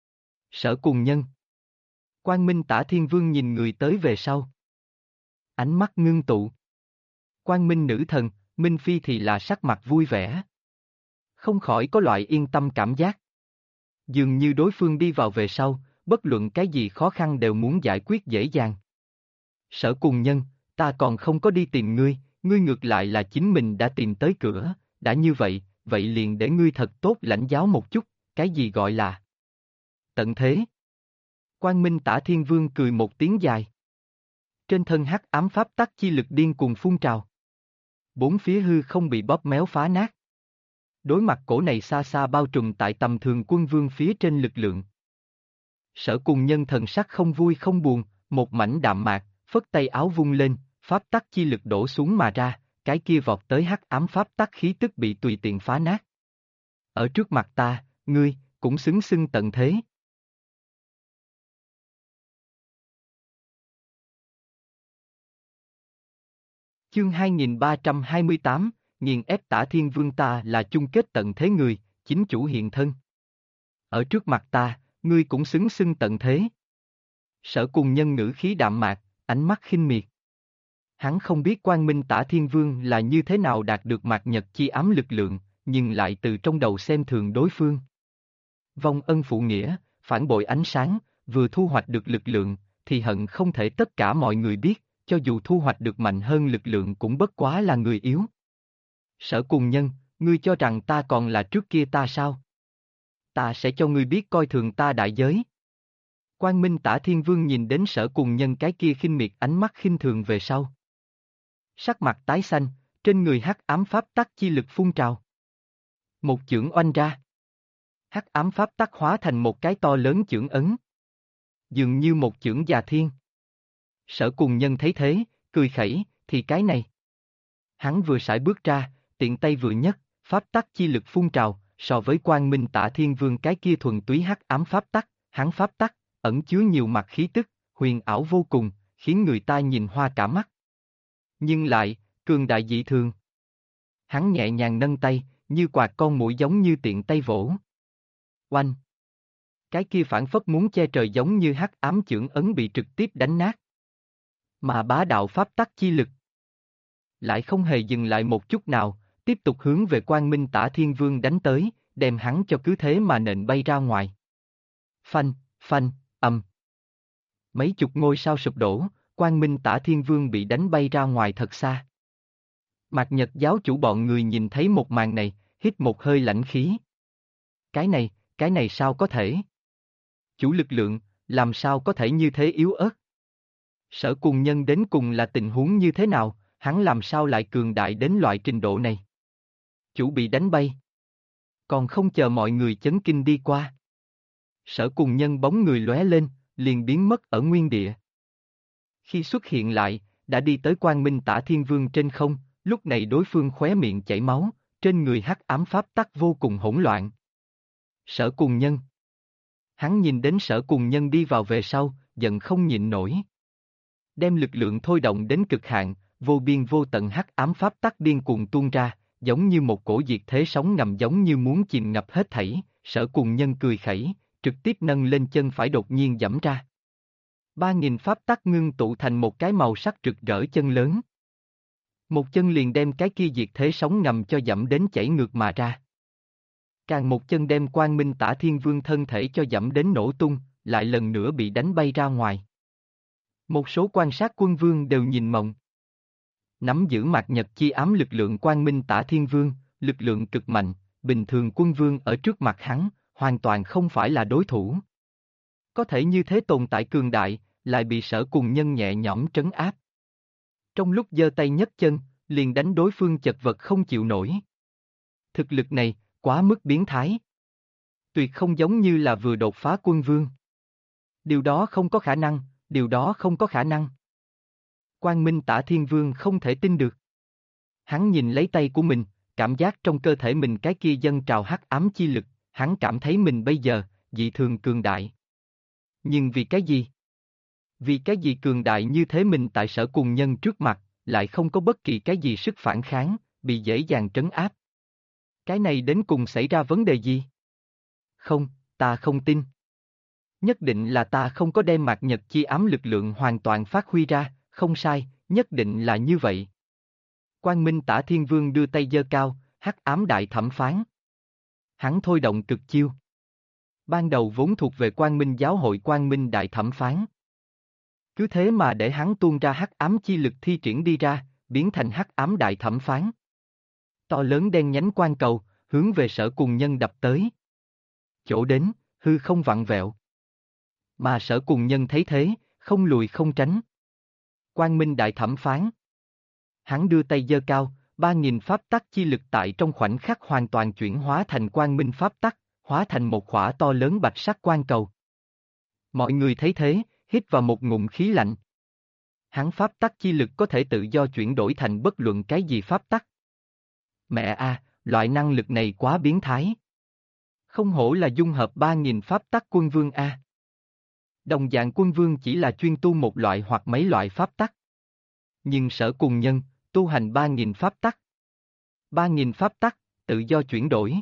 Sở Cùng Nhân. Quang Minh Tả Thiên Vương nhìn người tới về sau. Ánh mắt ngưng tụ. Quang Minh Nữ Thần, Minh Phi thì là sắc mặt vui vẻ. Không khỏi có loại yên tâm cảm giác. Dường như đối phương đi vào về sau, bất luận cái gì khó khăn đều muốn giải quyết dễ dàng. Sở Cùng Nhân, ta còn không có đi tìm ngươi, ngươi ngược lại là chính mình đã tìm tới cửa, đã như vậy, vậy liền để ngươi thật tốt lãnh giáo một chút, cái gì gọi là tận thế. Quang Minh Tả Thiên Vương cười một tiếng dài. Trên thân hắc ám pháp tắc chi lực điên cuồng phun trào. Bốn phía hư không bị bóp méo phá nát. Đối mặt cổ này xa xa bao trùm tại tầm thường quân vương phía trên lực lượng. Sở Cùng Nhân thần sắc không vui không buồn, một mảnh đạm mạc, phất tay áo vung lên, pháp tắc chi lực đổ xuống mà ra, cái kia vọt tới hắc ám pháp tắc khí tức bị tùy tiện phá nát. Ở trước mặt ta, ngươi, cũng xứng xưng tận thế. Chương 2328, nghiền ép Tả Thiên Vương ta là chung kết tận thế người, chính chủ hiện thân. Ở trước mặt ta, ngươi cũng xứng xưng tận thế. Sở Cùng Nhân ngữ khí đạm mạc, ánh mắt khinh miệt. Hắn không biết Quang Minh Tả Thiên Vương là như thế nào đạt được mạt nhật chi ám lực lượng, nhưng lại từ trong đầu xem thường đối phương. Vong ân phụ nghĩa, phản bội ánh sáng, vừa thu hoạch được lực lượng, thì hận không thể tất cả mọi người biết, cho dù thu hoạch được mạnh hơn lực lượng cũng bất quá là người yếu. Sở Cùng Nhân, ngươi cho rằng ta còn là trước kia ta sao? Ta sẽ cho ngươi biết coi thường ta đại giới. Quang Minh Tả Thiên Vương nhìn đến Sở Cùng Nhân cái kia khinh miệt ánh mắt khinh thường về sau. Sắc mặt tái xanh, trên người hắc ám pháp tắc chi lực phun trào. Một chưởng oanh ra. Hắc ám pháp tắc hóa thành một cái to lớn chưởng ấn. Dường như một chưởng già thiên. Sở Cùng Nhân thấy thế, cười khẩy, thì cái này. Hắn vừa sải bước ra, tiện tay vừa nhấc, pháp tắc chi lực phun trào, so với Quang Minh Tả Thiên Vương cái kia thuần túy hắc ám pháp tắc, hắn pháp tắc, ẩn chứa nhiều mặt khí tức, huyền ảo vô cùng, khiến người ta nhìn hoa cả mắt. Nhưng lại, cường đại dị thường. Hắn nhẹ nhàng nâng tay, như quạt con muỗi giống như tiện tay vỗ. Oanh! Cái kia phảng phất muốn che trời giống như hắc ám chưởng ấn bị trực tiếp đánh nát. Mà bá đạo pháp tắc chi lực lại không hề dừng lại một chút nào, tiếp tục hướng về Quang Minh Tả Thiên Vương đánh tới, đem hắn cho cứ thế mà nện bay ra ngoài. Phanh, phanh, ầm. Mấy chục ngôi sao sụp đổ, Quang Minh Tả Thiên Vương bị đánh bay ra ngoài thật xa. Mạc Nhật giáo chủ bọn người nhìn thấy một màn này, hít một hơi lãnh khí. Cái này sao có thể? Chủ lực lượng, làm sao có thể như thế yếu ớt? Sở Cùng Nhân đến cùng là tình huống như thế nào, hắn làm sao lại cường đại đến loại trình độ này? Chủ bị đánh bay. Còn không chờ mọi người chấn kinh đi qua. Sở Cùng Nhân bóng người lóe lên, liền biến mất ở nguyên địa. Khi xuất hiện lại, đã đi tới Quang Minh Tả Thiên Vương trên không, lúc này đối phương khóe miệng chảy máu, trên người hắc ám pháp tắc vô cùng hỗn loạn. Sở Cùng Nhân. Hắn nhìn đến Sở Cùng Nhân đi vào về sau, giận không nhịn nổi. Đem lực lượng thôi động đến cực hạn, vô biên vô tận hắc ám pháp tắc điên cuồng tuôn ra, giống như một cổ diệt thế sóng ngầm giống như muốn chìm ngập hết thảy. Sở Cùng Nhân cười khẩy, trực tiếp nâng lên chân phải đột nhiên giẫm ra. 3.000 pháp tắc ngưng tụ thành một cái màu sắc rực rỡ chân lớn. Một chân liền đem cái kia diệt thế sóng ngầm cho giẫm đến chảy ngược mà ra. Càng một chân đem Quang Minh Tả Thiên Vương thân thể cho giẫm đến nổ tung, lại lần nữa bị đánh bay ra ngoài. Một số quan sát quân vương đều nhìn mộng. Nắm giữ Mạc Nhật chi ám lực lượng Quang Minh Tả Thiên Vương, lực lượng cực mạnh, bình thường quân vương ở trước mặt hắn, hoàn toàn không phải là đối thủ. Có thể như thế tồn tại cường đại, lại bị Sở Cùng Nhân nhẹ nhõm trấn áp. Trong lúc giơ tay nhấc chân, liền đánh đối phương chật vật không chịu nổi. Thực lực này, quá mức biến thái. Tuyệt không giống như là vừa đột phá quân vương. Điều đó không có khả năng, điều đó không có khả năng. Quang Minh Tả Thiên Vương không thể tin được. Hắn nhìn lấy tay của mình, cảm giác trong cơ thể mình cái kia dâng trào hắc ám chi lực, hắn cảm thấy mình bây giờ, dị thường cường đại. Nhưng vì cái gì? Vì cái gì cường đại như thế mình tại Sở Cùng Nhân trước mặt, lại không có bất kỳ cái gì sức phản kháng, bị dễ dàng trấn áp. Cái này đến cùng xảy ra vấn đề gì? Không, ta không tin. Nhất định là ta không có đem Mạc Nhật chi ám lực lượng hoàn toàn phát huy ra, không sai, nhất định là như vậy. Quang Minh Tả Thiên Vương đưa tay giơ cao, hắc ám đại thẩm phán. Hắn thôi động cực chiêu. Ban đầu vốn thuộc về Quang Minh giáo hội Quang Minh đại thẩm phán. Cứ thế mà để hắn tuôn ra hắc ám chi lực thi triển đi ra, biến thành hắc ám đại thẩm phán. To lớn đen nhánh quan cầu, hướng về Sở Cùng Nhân đập tới. Chỗ đến, hư không vặn vẹo. Mà Sở Cùng Nhân thấy thế, không lùi không tránh. Quang Minh đại thẩm phán. Hắn đưa tay giơ cao, 3.000 pháp tắc chi lực tại trong khoảnh khắc hoàn toàn chuyển hóa thành Quang Minh pháp tắc, hóa thành một khỏa to lớn bạch sắc quan cầu. Mọi người thấy thế, hít vào một ngụm khí lạnh. Hắn pháp tắc chi lực có thể tự do chuyển đổi thành bất luận cái gì pháp tắc. Mẹ a, loại năng lực này quá biến thái. Không hổ là dung hợp 3.000 pháp tắc quân vương a. Đồng dạng quân vương chỉ là chuyên tu một loại hoặc mấy loại pháp tắc. Nhưng Sở Cùng Nhân, tu hành 3.000 pháp tắc. 3.000 pháp tắc, tự do chuyển đổi.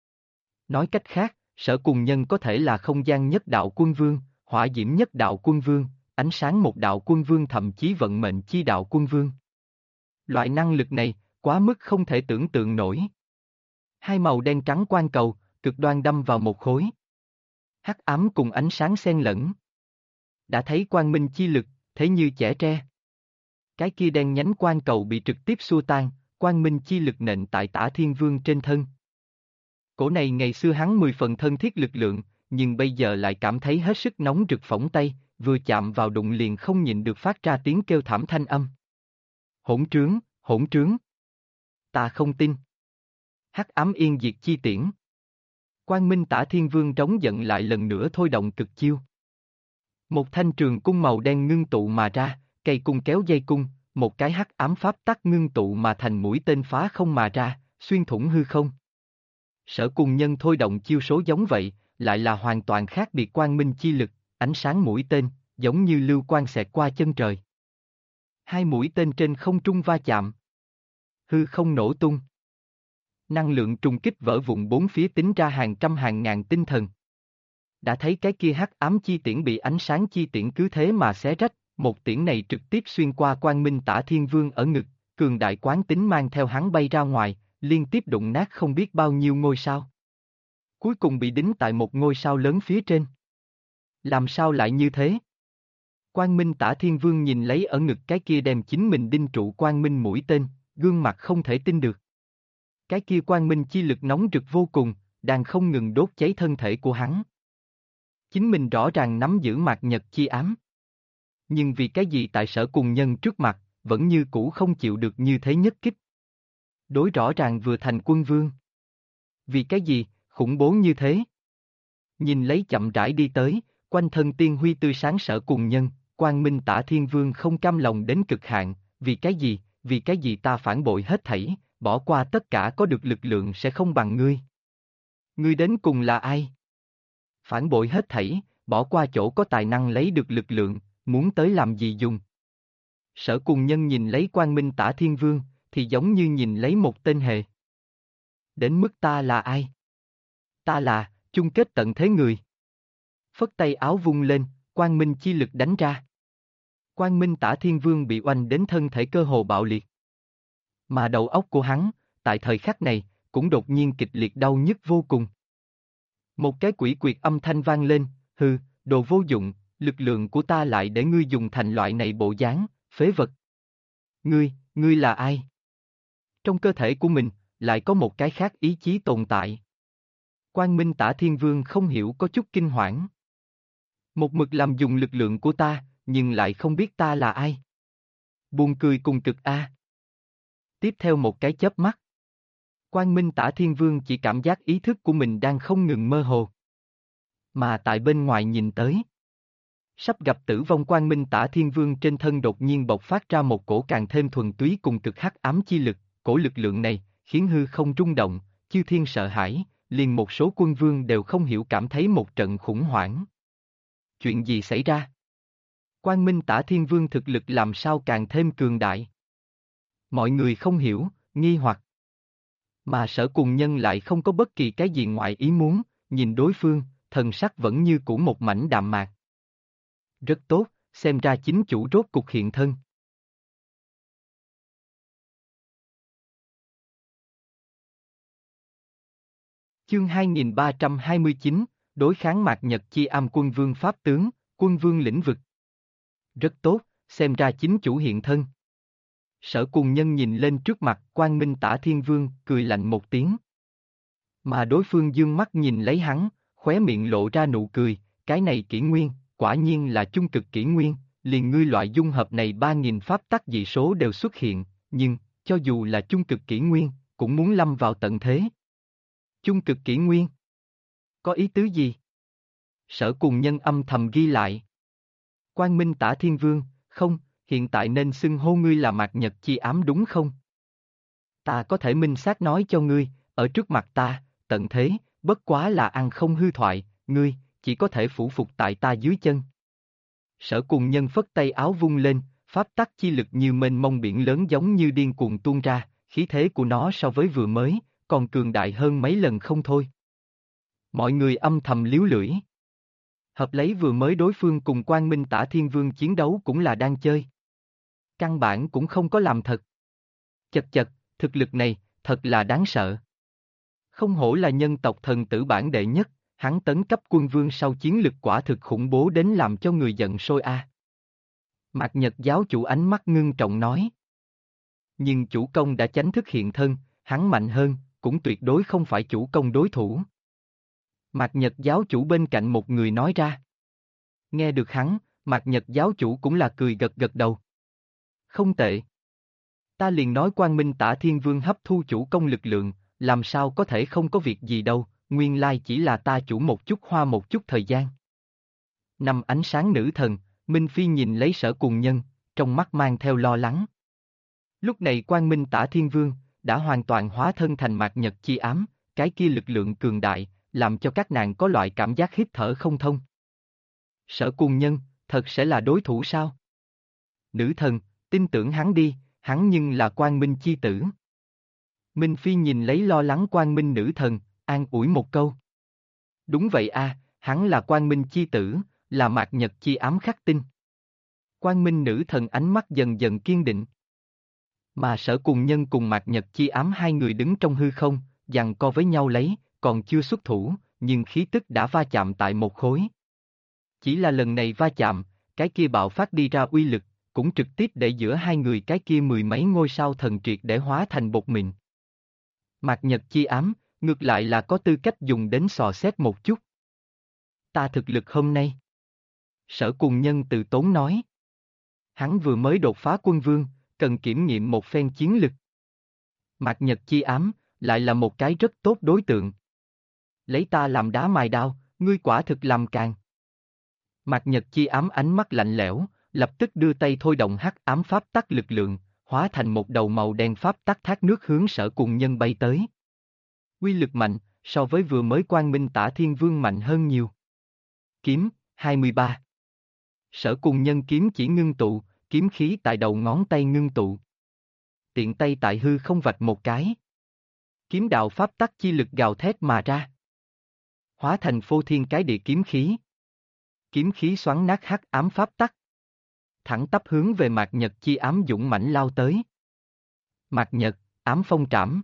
Nói cách khác, Sở Cùng Nhân có thể là không gian nhất đạo quân vương, hỏa diễm nhất đạo quân vương, ánh sáng một đạo quân vương thậm chí vận mệnh chi đạo quân vương. Loại năng lực này, quá mức không thể tưởng tượng nổi. Hai màu đen trắng quang cầu, cực đoan đâm vào một khối. Hắc ám cùng ánh sáng xen lẫn. Đã thấy quang minh chi lực, thế như chẻ tre. Cái kia đen nhánh quang cầu bị trực tiếp xua tan, quang minh chi lực nện tại Tả Thiên Vương trên thân. Cổ này ngày xưa hắn 10 phần thân thiết lực lượng, nhưng bây giờ lại cảm thấy hết sức nóng rực phỏng tay, vừa chạm vào đụng liền không nhịn được phát ra tiếng kêu thảm thanh âm. Hỗn trướng, hỗn trướng. Ta không tin. Hắc ám yên diệt chi tiễn. Quang Minh Tả Thiên Vương trống giận lại lần nữa thôi động cực chiêu. Một thanh trường cung màu đen ngưng tụ mà ra, cây cung kéo dây cung, một cái hắc ám pháp tắc ngưng tụ mà thành mũi tên phá không mà ra, xuyên thủng hư không. Sở Cùng Nhân thôi động chiêu số giống vậy, lại là hoàn toàn khác biệt quang minh chi lực, ánh sáng mũi tên, giống như lưu quang xẹt qua chân trời. Hai mũi tên trên không trung va chạm. Hư không nổ tung. Năng lượng trùng kích vỡ vụn bốn phía tính ra hàng trăm hàng ngàn tinh thần. Đã thấy cái kia hắc ám chi tiễn bị ánh sáng chi tiễn cứ thế mà xé rách, một tiễn này trực tiếp xuyên qua Quang Minh Tả Thiên Vương ở ngực, cường đại quán tính mang theo hắn bay ra ngoài, liên tiếp đụng nát không biết bao nhiêu ngôi sao. Cuối cùng bị đính tại một ngôi sao lớn phía trên. Làm sao lại như thế? Quang Minh Tả Thiên Vương nhìn lấy ở ngực cái kia đem chính mình đinh trụ quang minh mũi tên, gương mặt không thể tin được. Cái kia quang minh chi lực nóng rực vô cùng, đang không ngừng đốt cháy thân thể của hắn. Chính mình rõ ràng nắm giữ mạt nhật chi ám. Nhưng vì cái gì tại Sở Cùng Nhân trước mặt, vẫn như cũ không chịu được như thế nhất kích. Đối rõ ràng vừa thành quân vương. Vì cái gì, khủng bố như thế? Nhìn lấy chậm rãi đi tới, quanh thân tiên huy tươi sáng Sở Cùng Nhân, Quang Minh Tả Thiên Vương không cam lòng đến cực hạn, vì cái gì ta phản bội hết thảy, bỏ qua tất cả có được lực lượng sẽ không bằng ngươi. Ngươi đến cùng là ai? Phản bội hết thảy, bỏ qua chỗ có tài năng lấy được lực lượng, muốn tới làm gì dùng. Sở Cùng Nhân nhìn lấy Quang Minh Tả Thiên Vương, thì giống như nhìn lấy một tên hề. Đến mức ta là ai? Ta là, chung kết tận thế người. Phất tay áo vung lên, Quang Minh chi lực đánh ra. Quang Minh Tả Thiên Vương bị oanh đến thân thể cơ hồ bạo liệt. Mà đầu óc của hắn, tại thời khắc này, cũng đột nhiên kịch liệt đau nhức vô cùng. Một cái quỷ quyệt âm thanh vang lên, hừ, đồ vô dụng, lực lượng của ta lại để ngươi dùng thành loại này bộ dáng, phế vật. Ngươi là ai? Trong cơ thể của mình, lại có một cái khác ý chí tồn tại. Quang Minh Tả Thiên Vương không hiểu có chút kinh hoảng. Một mực làm dùng lực lượng của ta, nhưng lại không biết ta là ai. Buồn cười cùng cực a. Tiếp theo một cái chớp mắt. Quang Minh Tả Thiên Vương chỉ cảm giác ý thức của mình đang không ngừng mơ hồ. Mà tại bên ngoài nhìn tới. Sắp gặp tử vong Quang Minh Tả Thiên Vương trên thân đột nhiên bộc phát ra một cổ càng thêm thuần túy cùng cực hắc ám chi lực, cổ lực lượng này, khiến hư không rung động, chư thiên sợ hãi, liền một số quân vương đều không hiểu cảm thấy một trận khủng hoảng. Chuyện gì xảy ra? Quang Minh Tả Thiên Vương thực lực làm sao càng thêm cường đại? Mọi người không hiểu, nghi hoặc. Mà Sở Cùng Nhân lại không có bất kỳ cái gì ngoại ý muốn, nhìn đối phương, thần sắc vẫn như cũ một mảnh đạm mạc. Rất tốt, xem ra chính chủ rốt cục hiện thân. Chương 2329, đối kháng mạt Nhật Chi Am quân vương Pháp tướng, quân vương lĩnh vực. Rất tốt, xem ra chính chủ hiện thân. Sở Cùng Nhân nhìn lên trước mặt Quang Minh Tả Thiên Vương, cười lạnh một tiếng. Mà đối phương dương mắt nhìn lấy hắn, khóe miệng lộ ra nụ cười, cái này kỷ nguyên, quả nhiên là chung cực kỷ nguyên, liền ngươi loại dung hợp này 3.000 pháp tắc dị số đều xuất hiện, nhưng, cho dù là chung cực kỷ nguyên, cũng muốn lâm vào tận thế. Chung cực kỷ nguyên? Có ý tứ gì? Sở Cùng Nhân âm thầm ghi lại. Quang Minh Tả Thiên Vương, không, hiện tại nên xưng hô ngươi là mạt Nhật Chi Ám đúng không? Ta có thể minh xác nói cho ngươi, ở trước mặt ta, tận thế, bất quá là ăn không hư thoại, ngươi, chỉ có thể phủ phục tại ta dưới chân. Sở Cùng Nhân phất tay áo vung lên, pháp tắc chi lực như mênh mông biển lớn giống như điên cuồng tuôn ra, khí thế của nó so với vừa mới, còn cường đại hơn mấy lần không thôi. Mọi người âm thầm líu lưỡi. Hợp lấy vừa mới đối phương cùng Quang Minh Tả Thiên Vương chiến đấu cũng là đang chơi. Căn bản cũng không có làm thật. Chật chật, thực lực này, thật là đáng sợ. Không hổ là nhân tộc thần tử bản đệ nhất, hắn tấn cấp quân vương sau chiến lực quả thực khủng bố đến làm cho người giận sôi a. Mạt Nhật giáo chủ ánh mắt ngưng trọng nói. Nhưng chủ công đã chánh thức hiện thân, hắn mạnh hơn, cũng tuyệt đối không phải chủ công đối thủ. Mạt Nhật giáo chủ bên cạnh một người nói ra. Nghe được hắn, Mạt Nhật giáo chủ cũng là cười gật gật đầu. Không tệ. Ta liền nói Quang Minh Tả Thiên Vương hấp thu chủ công lực lượng, làm sao có thể không có việc gì đâu, nguyên lai chỉ là ta chủ một chút hoa một chút thời gian. Năm ánh sáng nữ thần, Minh Phi nhìn lấy Sở Cùng Nhân, trong mắt mang theo lo lắng. Lúc này Quang Minh Tả Thiên Vương, đã hoàn toàn hóa thân thành mạt nhật chi ám, cái kia lực lượng cường đại, làm cho các nàng có loại cảm giác hít thở không thông. Sở Cùng Nhân, thật sẽ là đối thủ sao? Nữ thần, tin tưởng hắn đi, hắn nhưng là Quang Minh chi tử. Minh Phi nhìn lấy lo lắng Quang Minh nữ thần, an ủi một câu. Đúng vậy a, hắn là Quang Minh chi tử, là mạt nhật chi ám khắc tinh. Quang Minh nữ thần ánh mắt dần dần kiên định. Mà Sở Cùng Nhân cùng mạt nhật chi ám hai người đứng trong hư không, giằng co với nhau lấy, còn chưa xuất thủ, nhưng khí tức đã va chạm tại một khối. Chỉ là lần này va chạm, cái kia bạo phát đi ra uy lực, cũng trực tiếp để giữa hai người cái kia mười mấy ngôi sao thần triệt để hóa thành bột mịn. Mạt nhật chi ám, ngược lại là có tư cách dùng đến sò xét một chút. Ta thực lực hôm nay. Sở Cùng Nhân từ tốn nói. Hắn vừa mới đột phá quân vương, cần kiểm nghiệm một phen chiến lực. Mạt nhật chi ám, lại là một cái rất tốt đối tượng. Lấy ta làm đá mài đao, ngươi quả thực làm càng. Mạt nhật chi ám ánh mắt lạnh lẽo, lập tức đưa tay thôi động hắc ám pháp tắc lực lượng, hóa thành một đầu màu đen pháp tắc thác nước hướng Sở Cùng Nhân bay tới. Uy lực mạnh, so với vừa mới Quang Minh Tả Thiên Vương mạnh hơn nhiều. Kiếm, 23. Sở Cùng Nhân kiếm chỉ ngưng tụ, kiếm khí tại đầu ngón tay ngưng tụ. Tiện tay tại hư không vạch một cái. Kiếm đạo pháp tắc chi lực gào thét mà ra. Hóa thành phô thiên cái địa kiếm khí. Kiếm khí xoắn nát hắc ám pháp tắc. Thẳng tắp hướng về mạt nhật chi ám dũng mãnh lao tới. Mạt nhật, ám phong trảm.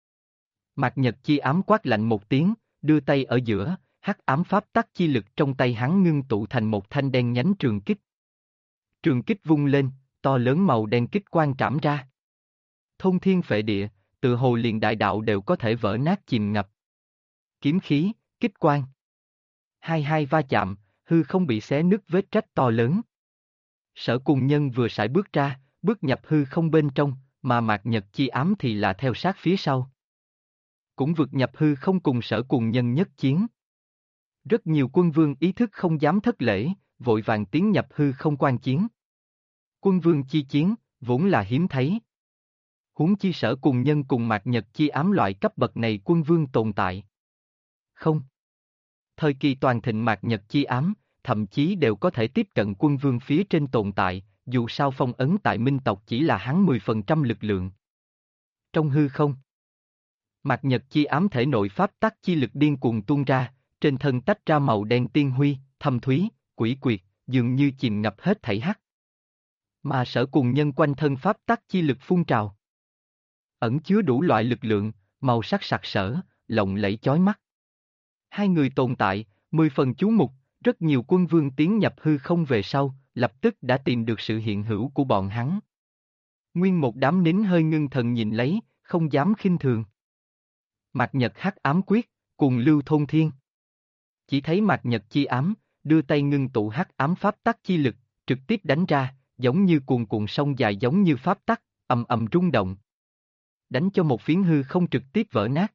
Mạt nhật chi ám quát lạnh một tiếng, đưa tay ở giữa, hắc ám pháp tắc chi lực trong tay hắn ngưng tụ thành một thanh đen nhánh trường kích. Trường kích vung lên, to lớn màu đen kích quang trảm ra. Thông thiên phệ địa, tự hồ liền đại đạo đều có thể vỡ nát chìm ngập. Kiếm khí, kích quang. Hai va chạm, hư không bị xé nứt vết rách to lớn. Sở Cùng Nhân vừa sải bước ra, bước nhập hư không bên trong, mà mạt nhật chi ám thì là theo sát phía sau. Cũng vượt nhập hư không cùng Sở Cùng Nhân nhất chiến. Rất nhiều quân vương ý thức không dám thất lễ, vội vàng tiến nhập hư không quan chiến. Quân vương chi chiến, vốn là hiếm thấy. Huống chi Sở Cùng Nhân cùng mạt nhật chi ám loại cấp bậc này quân vương tồn tại. Không. Thời kỳ toàn thịnh mạt nhật chi ám, thậm chí đều có thể tiếp cận quân vương phía trên tồn tại, dù sao phong ấn tại minh tộc chỉ là hắn 10% lực lượng. Trong hư không, mạt nhật chi ám thể nội pháp tắc chi lực điên cuồng tuôn ra, trên thân tách ra màu đen tiên huy, thâm thúy, quỷ quyệt, dường như chìm ngập hết thảy hắc. Mà Sở Cùng Nhân quanh thân pháp tắc chi lực phun trào. Ẩn chứa đủ loại lực lượng, màu sắc sặc sỡ, lộng lẫy chói mắt. Hai người tồn tại, 10 phần chú mục, rất nhiều quân vương tiến nhập hư không về sau, lập tức đã tìm được sự hiện hữu của bọn hắn. Nguyên một đám nín hơi ngưng thần nhìn lấy, không dám khinh thường. Mạt nhật hắc ám quyết, cùng lưu thôn thiên. Chỉ thấy mạt nhật chi ám, đưa tay ngưng tụ hắc ám pháp tắc chi lực, trực tiếp đánh ra, giống như cuồn cuộn sông dài giống như pháp tắc, ầm ầm rung động. Đánh cho một phiến hư không trực tiếp vỡ nát.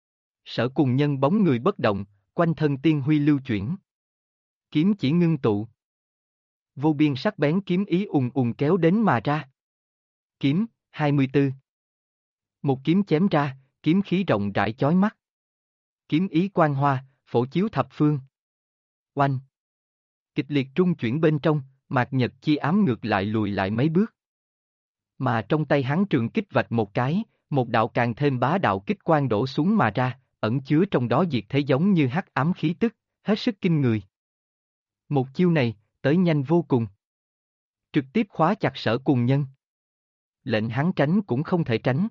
Sở Cùng Nhân bóng người bất động, quanh thân tiên huy lưu chuyển. Kiếm chỉ ngưng tụ. Vô biên sắc bén kiếm ý ùn ùn kéo đến mà ra. Kiếm, 24. Một kiếm chém ra, kiếm khí rộng rãi chói mắt. Kiếm ý quang hoa, phổ chiếu thập phương. Oanh. Kịch liệt trung chuyển bên trong, mạt nhật chi ám ngược lại lùi lại mấy bước. Mà trong tay hắn trường kích vạch một cái, một đạo càng thêm bá đạo kích quang đổ xuống mà ra, ẩn chứa trong đó diệt thế giống như hắc ám khí tức, hết sức kinh người. Một chiêu này, tới nhanh vô cùng. Trực tiếp khóa chặt Sở Cùng Nhân. Lệnh hắn tránh cũng không thể tránh.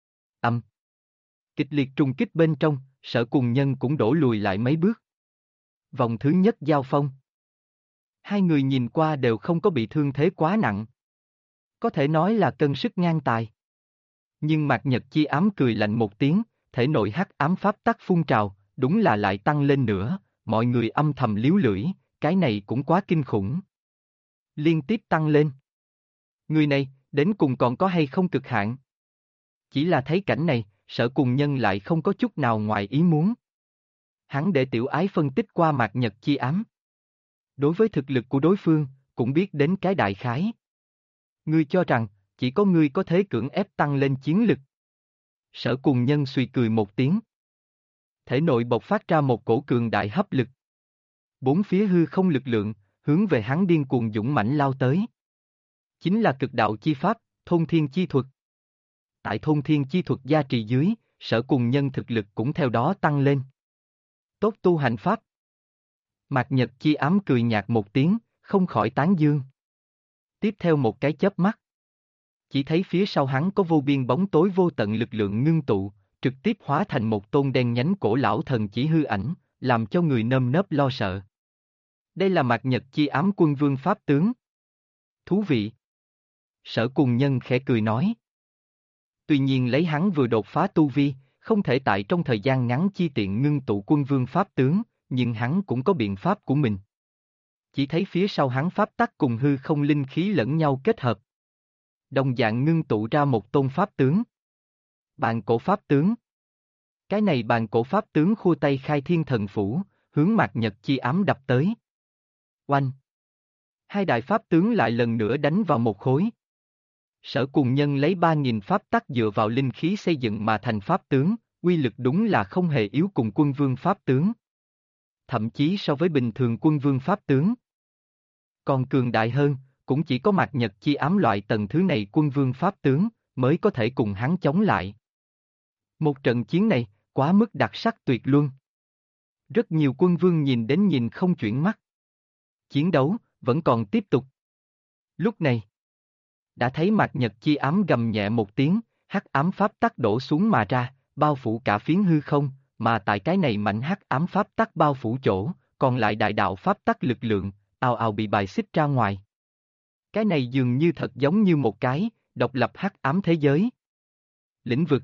Kịch liệt trùng kích bên trong, Sở Cùng Nhân cũng đổ lùi lại mấy bước. Vòng thứ nhất giao phong. Hai người nhìn qua đều không có bị thương thế quá nặng. Có thể nói là cân sức ngang tài. Nhưng mạt nhật chi ám cười lạnh một tiếng, thể nội hắc ám pháp tắc phun trào, đúng là lại tăng lên nữa, mọi người âm thầm líu lưỡi, cái này cũng quá kinh khủng. Liên tiếp tăng lên. Người này, đến cùng còn có hay không cực hạn? Chỉ là thấy cảnh này, Sở Cùng Nhân lại không có chút nào ngoài ý muốn. Hắn để tiểu ái phân tích qua mạt nhật chi ám. Đối với thực lực của đối phương, cũng biết đến cái đại khái. Ngươi cho rằng, chỉ có ngươi có thể cưỡng ép tăng lên chiến lực. Sở Cùng Nhân suy cười một tiếng. Thể nội bộc phát ra một cổ cường đại hấp lực. Bốn phía hư không lực lượng, hướng về hắn điên cuồng dũng mãnh lao tới. Chính là cực đạo chi pháp, thôn thiên chi thuật. Tại thôn thiên chi thuật gia trì dưới, Sở Cùng Nhân thực lực cũng theo đó tăng lên. Tốt tu hành pháp. Mạt Nhật chi ám cười nhạt một tiếng, không khỏi tán dương. Tiếp theo một cái chớp mắt. Chỉ thấy phía sau hắn có vô biên bóng tối vô tận lực lượng ngưng tụ, trực tiếp hóa thành một tôn đen nhánh cổ lão thần chỉ hư ảnh, làm cho người nơm nớp lo sợ. Đây là Mạt Nhật chi ám quân vương pháp tướng. Thú vị. Sở Cùng Nhân khẽ cười nói. Tuy nhiên lấy hắn vừa đột phá tu vi, không thể tại trong thời gian ngắn chi tiện ngưng tụ quân vương pháp tướng, nhưng hắn cũng có biện pháp của mình. Chỉ thấy phía sau hắn pháp tắc cùng hư không linh khí lẫn nhau kết hợp. Đồng dạng ngưng tụ ra một tôn pháp tướng. Bàn cổ pháp tướng. Cái này bàn cổ pháp tướng khua tay khai thiên thần phủ, hướng Mạt Nhật chi ám đập tới. Oanh! Hai đại pháp tướng lại lần nữa đánh vào một khối. Sở Cùng Nhân lấy 3.000 pháp tắc dựa vào linh khí xây dựng mà thành pháp tướng, uy lực đúng là không hề yếu cùng quân vương pháp tướng. Thậm chí so với bình thường quân vương pháp tướng. Còn cường đại hơn, cũng chỉ có Mạt Nhật chi ám loại tầng thứ này quân vương pháp tướng, mới có thể cùng hắn chống lại. Một trận chiến này, quá mức đặc sắc tuyệt luân. Rất nhiều quân vương nhìn đến nhìn không chuyển mắt. Chiến đấu, vẫn còn tiếp tục. Lúc này, đã thấy Mạt Nhật chi ám gầm nhẹ một tiếng, hắc ám pháp tắc đổ xuống mà ra, bao phủ cả phiến hư không, mà tại cái này mảnh hắc ám pháp tắc bao phủ chỗ, còn lại đại đạo pháp tắc lực lượng, ào ào bị bài xích ra ngoài. Cái này dường như thật giống như một cái, độc lập hắc ám thế giới. Lĩnh vực.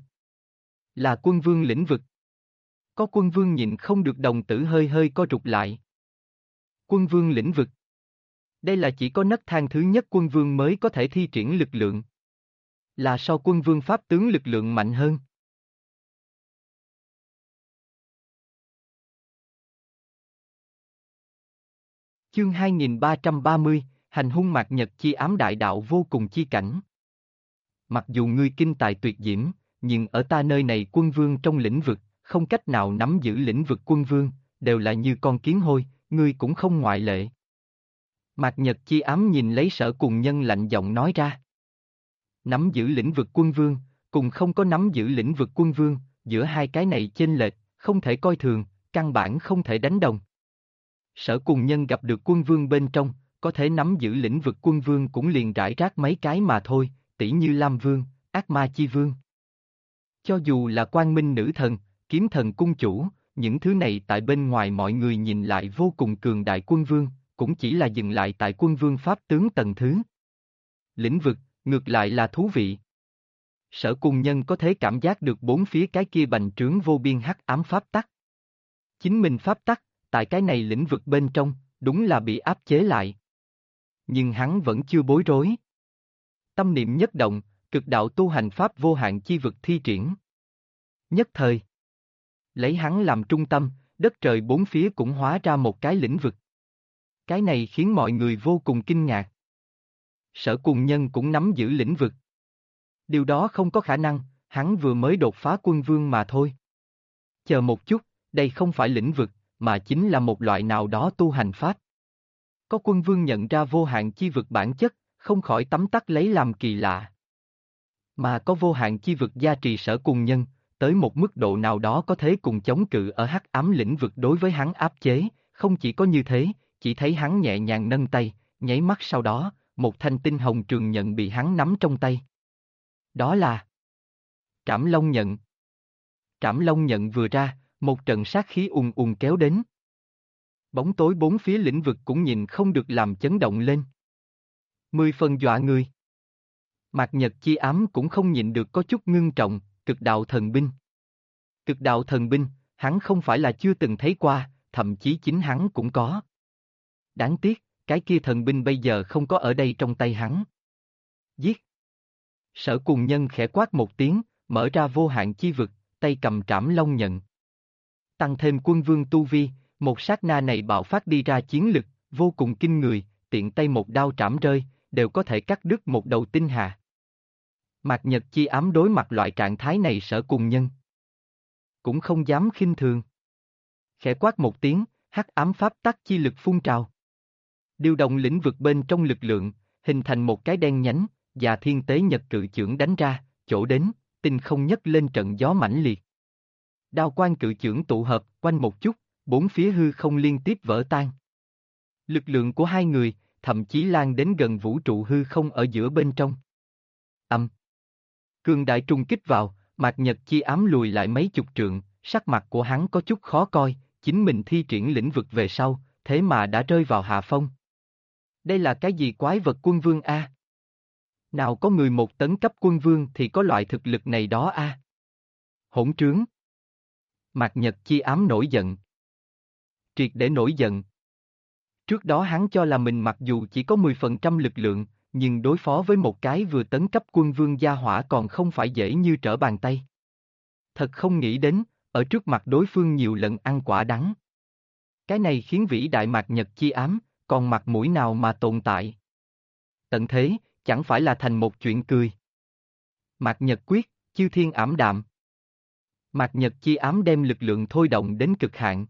Là quân vương lĩnh vực. Có quân vương nhịn không được đồng tử hơi hơi co rụt lại. Quân vương lĩnh vực. Đây là chỉ có nấc thang thứ nhất quân vương mới có thể thi triển lực lượng. Là so quân vương pháp tướng lực lượng mạnh hơn. Chương 2330, hành hung Mạt Nhật chi ám đại đạo vô cùng chi cảnh. Mặc dù ngươi kinh tài tuyệt diễm, nhưng ở ta nơi này quân vương trong lĩnh vực, không cách nào nắm giữ lĩnh vực quân vương, đều là như con kiến hôi, ngươi cũng không ngoại lệ. Mạt Nhật chi ám nhìn lấy Sở Cùng Nhân lạnh giọng nói ra. Nắm giữ lĩnh vực quân vương, cùng không có nắm giữ lĩnh vực quân vương, giữa hai cái này chênh lệch, không thể coi thường, căn bản không thể đánh đồng. Sở Cùng Nhân gặp được quân vương bên trong, có thể nắm giữ lĩnh vực quân vương cũng liền rải rác mấy cái mà thôi, tỉ như Lam Vương, Ác Ma Chi Vương. Cho dù là Quang Minh Nữ Thần, Kiếm Thần Cung Chủ, những thứ này tại bên ngoài mọi người nhìn lại vô cùng cường đại quân vương, cũng chỉ là dừng lại tại quân vương pháp tướng tầng thứ. Lĩnh vực, ngược lại là thú vị. Sở Cùng Nhân có thể cảm giác được bốn phía cái kia bành trướng vô biên hắc ám pháp tắc. Chính mình pháp tắc, tại cái này lĩnh vực bên trong, đúng là bị áp chế lại. Nhưng hắn vẫn chưa bối rối. Tâm niệm nhất động, cực đạo tu hành pháp vô hạn chi vực thi triển. Nhất thời, lấy hắn làm trung tâm, đất trời bốn phía cũng hóa ra một cái lĩnh vực. Cái này khiến mọi người vô cùng kinh ngạc. Sở Cùng Nhân cũng nắm giữ lĩnh vực. Điều đó không có khả năng, hắn vừa mới đột phá quân vương mà thôi. Chờ một chút, đây không phải lĩnh vực, mà chính là một loại nào đó tu hành pháp. Có quân vương nhận ra vô hạn chi vực bản chất, không khỏi tấm tắc lấy làm kỳ lạ. Mà có vô hạn chi vực gia trì Sở Cùng Nhân, tới một mức độ nào đó có thể cùng chống cự ở hắc ám lĩnh vực đối với hắn áp chế, không chỉ có như thế, chỉ thấy hắn nhẹ nhàng nâng tay, nháy mắt sau đó, một thanh tinh hồng trường nhận bị hắn nắm trong tay. Đó là Trảm Long Nhận. Trảm Long Nhận vừa ra, một trận sát khí ùn ùn kéo đến. Bóng tối bốn phía lĩnh vực cũng nhìn không được làm chấn động lên. 10 phần dọa người. Mạt Nhật chi ám cũng không nhịn được có chút ngưng trọng, cực đạo thần binh. Cực đạo thần binh, hắn không phải là chưa từng thấy qua, thậm chí chính hắn cũng có. Đáng tiếc, cái kia thần binh bây giờ không có ở đây trong tay hắn. Giết! Sở Cùng Nhân khẽ quát một tiếng, mở ra vô hạn chi vực, tay cầm Trảm Long Nhận. Tăng thêm quân vương tu vi, một sát na này bạo phát đi ra chiến lực, vô cùng kinh người, tiện tay một đao trảm rơi, đều có thể cắt đứt một đầu tinh hà. Mạc Nhật Chi ám đối mặt loại trạng thái này Sở Cùng Nhân cũng không dám khinh thường. Khẽ quát một tiếng, hắc ám pháp tắc chi lực phun trào. Điều động lĩnh vực bên trong lực lượng, hình thành một cái đen nhánh, và thiên tế nhật cự chưởng đánh ra, chỗ đến, tinh không nhấc lên trận gió mãnh liệt. Đao quang cự chưởng tụ hợp, quanh một chút, bốn phía hư không liên tiếp vỡ tan. Lực lượng của hai người, thậm chí lan đến gần vũ trụ hư không ở giữa bên trong. Cường đại trùng kích vào, Mạc Nhật Chi ám lùi lại mấy chục trượng, sắc mặt của hắn có chút khó coi, chính mình thi triển lĩnh vực về sau, thế mà đã rơi vào hạ phong. Đây là cái gì quái vật quân vương a? Nào có người một tấn cấp quân vương thì có loại thực lực này đó a? Hỗn trướng! Mạc Nhật Chi ám nổi giận. Triệt để nổi giận. Trước đó hắn cho là mình mặc dù chỉ có 10% lực lượng, nhưng đối phó với một cái vừa tấn cấp quân vương gia hỏa còn không phải dễ như trở bàn tay. Thật không nghĩ đến, ở trước mặt đối phương nhiều lần ăn quả đắng. Cái này khiến vĩ đại Mạc Nhật Chi ám, còn mặt mũi nào mà tồn tại. Tận thế, chẳng phải là thành một chuyện cười. Mạc Nhật quyết, chư thiên ảm đạm. Mạc Nhật Chi ám đem lực lượng thôi động đến cực hạn.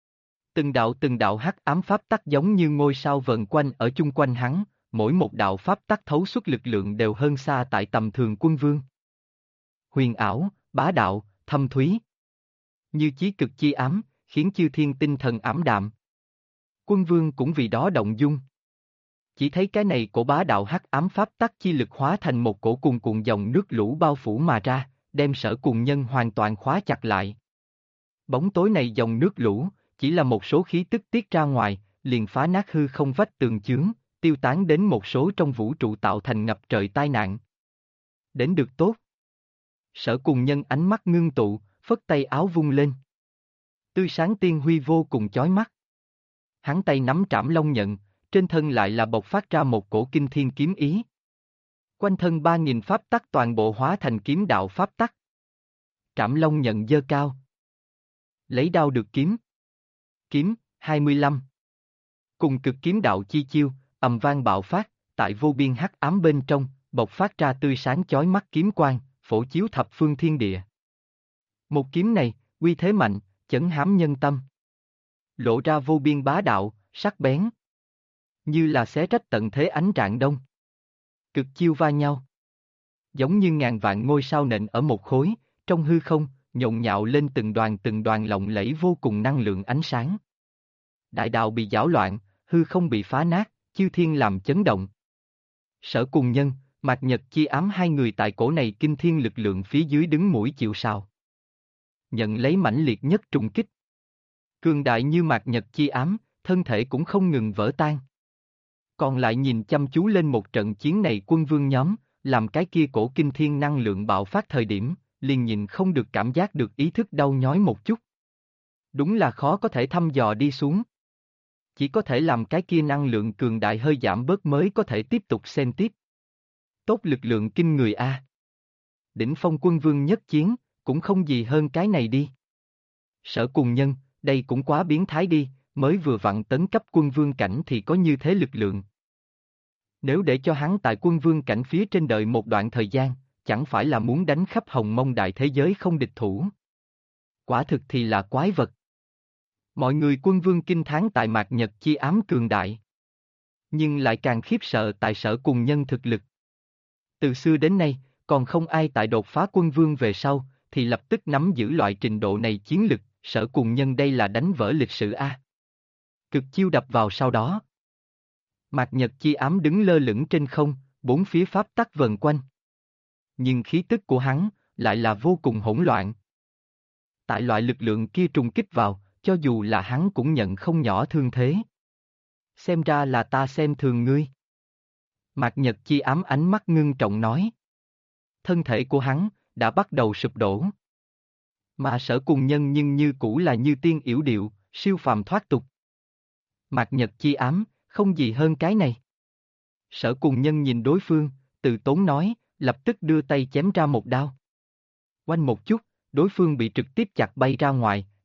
Từng đạo hắc ám pháp tắc giống như ngôi sao vần quanh ở chung quanh hắn, mỗi một đạo pháp tắc thấu xuất lực lượng đều hơn xa tại tầm thường quân vương. Huyền ảo, bá đạo, thâm thúy. Như chí cực chi ám, khiến chư thiên tinh thần ảm đạm. Quân vương cũng vì đó động dung. Chỉ thấy cái này cổ bá đạo hắc ám pháp tắc chi lực hóa thành một cổ cuồn cuộn dòng nước lũ bao phủ mà ra, đem Sở Cùng Nhân hoàn toàn khóa chặt lại. Bóng tối này dòng nước lũ, chỉ là một số khí tức tiết ra ngoài, liền phá nát hư không vách tường chướng, tiêu tán đến một số trong vũ trụ tạo thành ngập trời tai nạn. Đến được tốt. Sở Cùng Nhân ánh mắt ngưng tụ, phất tay áo vung lên. Tươi sáng tiên huy vô cùng chói mắt. Hắn tay nắm trảm long nhận, trên thân lại là bộc phát ra một cổ kinh thiên kiếm ý. Quanh thân 3000 pháp tắc toàn bộ hóa thành kiếm đạo pháp tắc. Trảm long nhận giơ cao. Lấy đao được kiếm. Kiếm, 25. Cùng cực kiếm đạo chi chiêu, ầm vang bạo phát, tại vô biên hắc ám bên trong, bộc phát ra tươi sáng chói mắt kiếm quang, phổ chiếu thập phương thiên địa. Một kiếm này, uy thế mạnh, chấn hám nhân tâm. Lộ ra vô biên bá đạo, sắc bén. Như là xé rách tận thế ánh rạng đông. Cực chiêu va nhau. Giống như ngàn vạn ngôi sao nện ở một khối, trong hư không, nhộn nhạo lên từng đoàn lộng lẫy vô cùng năng lượng ánh sáng. Đại đạo bị giảo loạn, hư không bị phá nát, chư thiên làm chấn động. Sở Cùng Nhân, Mạc Nhật Chi ám hai người tại cổ này kinh thiên lực lượng phía dưới đứng mũi chịu sào. Nhận lấy mãnh liệt nhất trùng kích. Cường đại như Mạc Nhật Chi ám, thân thể cũng không ngừng vỡ tan. Còn lại nhìn chăm chú lên một trận chiến này quân vương nhóm, làm cái kia cổ kinh thiên năng lượng bạo phát thời điểm, liền nhìn không được cảm giác được ý thức đau nhói một chút. Đúng là khó có thể thăm dò đi xuống. Chỉ có thể làm cái kia năng lượng cường đại hơi giảm bớt mới có thể tiếp tục xem tiếp. Tốt lực lượng kinh người a. Đỉnh phong quân vương nhất chiến, cũng không gì hơn cái này đi. Sở Cùng Nhân, đây cũng quá biến thái đi, mới vừa vặn tấn cấp quân vương cảnh thì có như thế lực lượng. Nếu để cho hắn tại quân vương cảnh phía trên đợi một đoạn thời gian, chẳng phải là muốn đánh khắp hồng mông đại thế giới không địch thủ. Quả thực thì là quái vật. Mọi người quân vương kinh thán tại Mạc Nhật Chi ám cường đại. Nhưng lại càng khiếp sợ tại Sở Cùng Nhân thực lực. Từ xưa đến nay, còn không ai tại đột phá quân vương về sau, thì lập tức nắm giữ loại trình độ này chiến lực, Sở Cùng Nhân đây là đánh vỡ lịch sử a. Cực chiêu đập vào sau đó. Mạc Nhật Chi ám đứng lơ lửng trên không, bốn phía pháp tắc vần quanh. Nhưng khí tức của hắn, lại là vô cùng hỗn loạn. Tại loại lực lượng kia trùng kích vào, cho dù là hắn cũng nhận không nhỏ thương thế. Xem ra là ta xem thường ngươi. Mạc Nhật Chi ám ánh mắt ngưng trọng nói. Thân thể của hắn, đã bắt đầu sụp đổ. Mà Sở Cùng Nhân nhưng như cũ là như tiên yểu điệu, siêu phàm thoát tục. Mạc Nhật Chi ám, không gì hơn cái này. Sở Cùng Nhân nhìn đối phương, từ tốn nói, lập tức đưa tay chém ra một đao. Oanh một chút, đối phương bị trực tiếp chặt bay ra ngoài,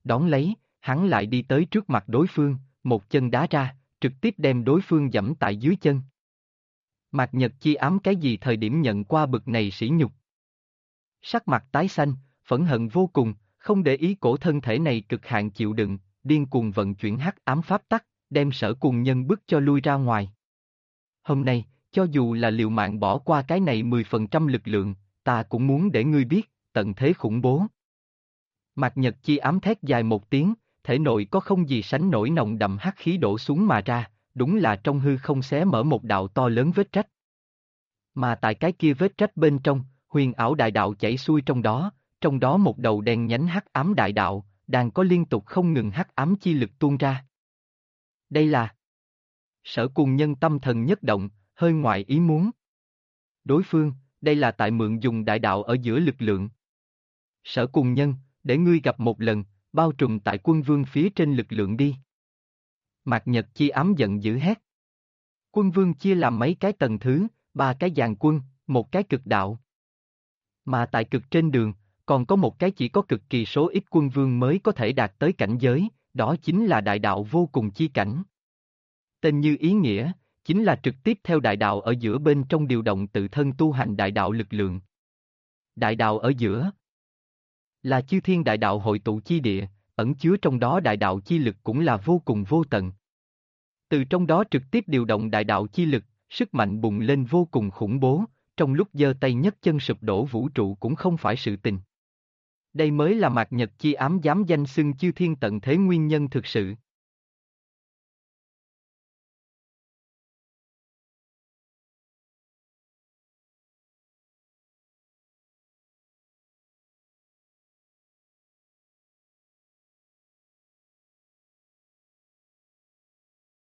đón lấy, hắn lại đi tới trước mặt đối phương, một chân đá ra, trực tiếp đem đối phương giẫm tại dưới chân. Mạc Nhật Chi ám cái gì thời điểm nhận qua bực này sỉ nhục. Sắc mặt tái xanh, phẫn hận vô cùng, không để ý cổ thân thể này cực hạn chịu đựng, điên cuồng vận chuyển hắc ám pháp tắc, đem Sở Cùng Nhân bức cho lui ra ngoài. Hôm nay, cho dù là liều mạng bỏ qua cái này 10% lực lượng, ta cũng muốn để ngươi biết, tận thế khủng bố. Mạc Nhật Chi ám thét dài một tiếng, thể nội có không gì sánh nổi nồng đậm hắc khí đổ xuống mà ra, đúng là trong hư không xé mở một đạo to lớn vết rách. Mà tại cái kia vết rách bên trong, huyền ảo đại đạo chảy xuôi trong đó một đầu đen nhánh hắc ám đại đạo, đang có liên tục không ngừng hắc ám chi lực tuôn ra. Đây là Sở Cùng Nhân tâm thần nhất động, hơi ngoại ý muốn. Đối phương, đây là tại mượn dùng đại đạo ở giữa lực lượng. Sở Cùng Nhân, để ngươi gặp một lần, bao trùm tại quân vương phía trên lực lượng đi. Mạc Nhật Chi ám giận dữ hét. Quân vương chia làm mấy cái tầng thứ, 3 cái dàn quân, một cái cực đạo. Mà tại cực trên đường, còn có một cái chỉ có cực kỳ số ít quân vương mới có thể đạt tới cảnh giới, đó chính là đại đạo vô cùng chi cảnh. Tên như ý nghĩa, chính là trực tiếp theo đại đạo ở giữa bên trong điều động tự thân tu hành đại đạo lực lượng. Đại đạo ở giữa là chư thiên đại đạo hội tụ chi địa, ẩn chứa trong đó đại đạo chi lực cũng là vô cùng vô tận. Từ trong đó trực tiếp điều động đại đạo chi lực, sức mạnh bùng lên vô cùng khủng bố, trong lúc giơ tay nhấc chân sụp đổ vũ trụ cũng không phải sự tình. Đây mới là Mạc Nhật Chi ám dám danh xưng chư thiên tận thế nguyên nhân thực sự.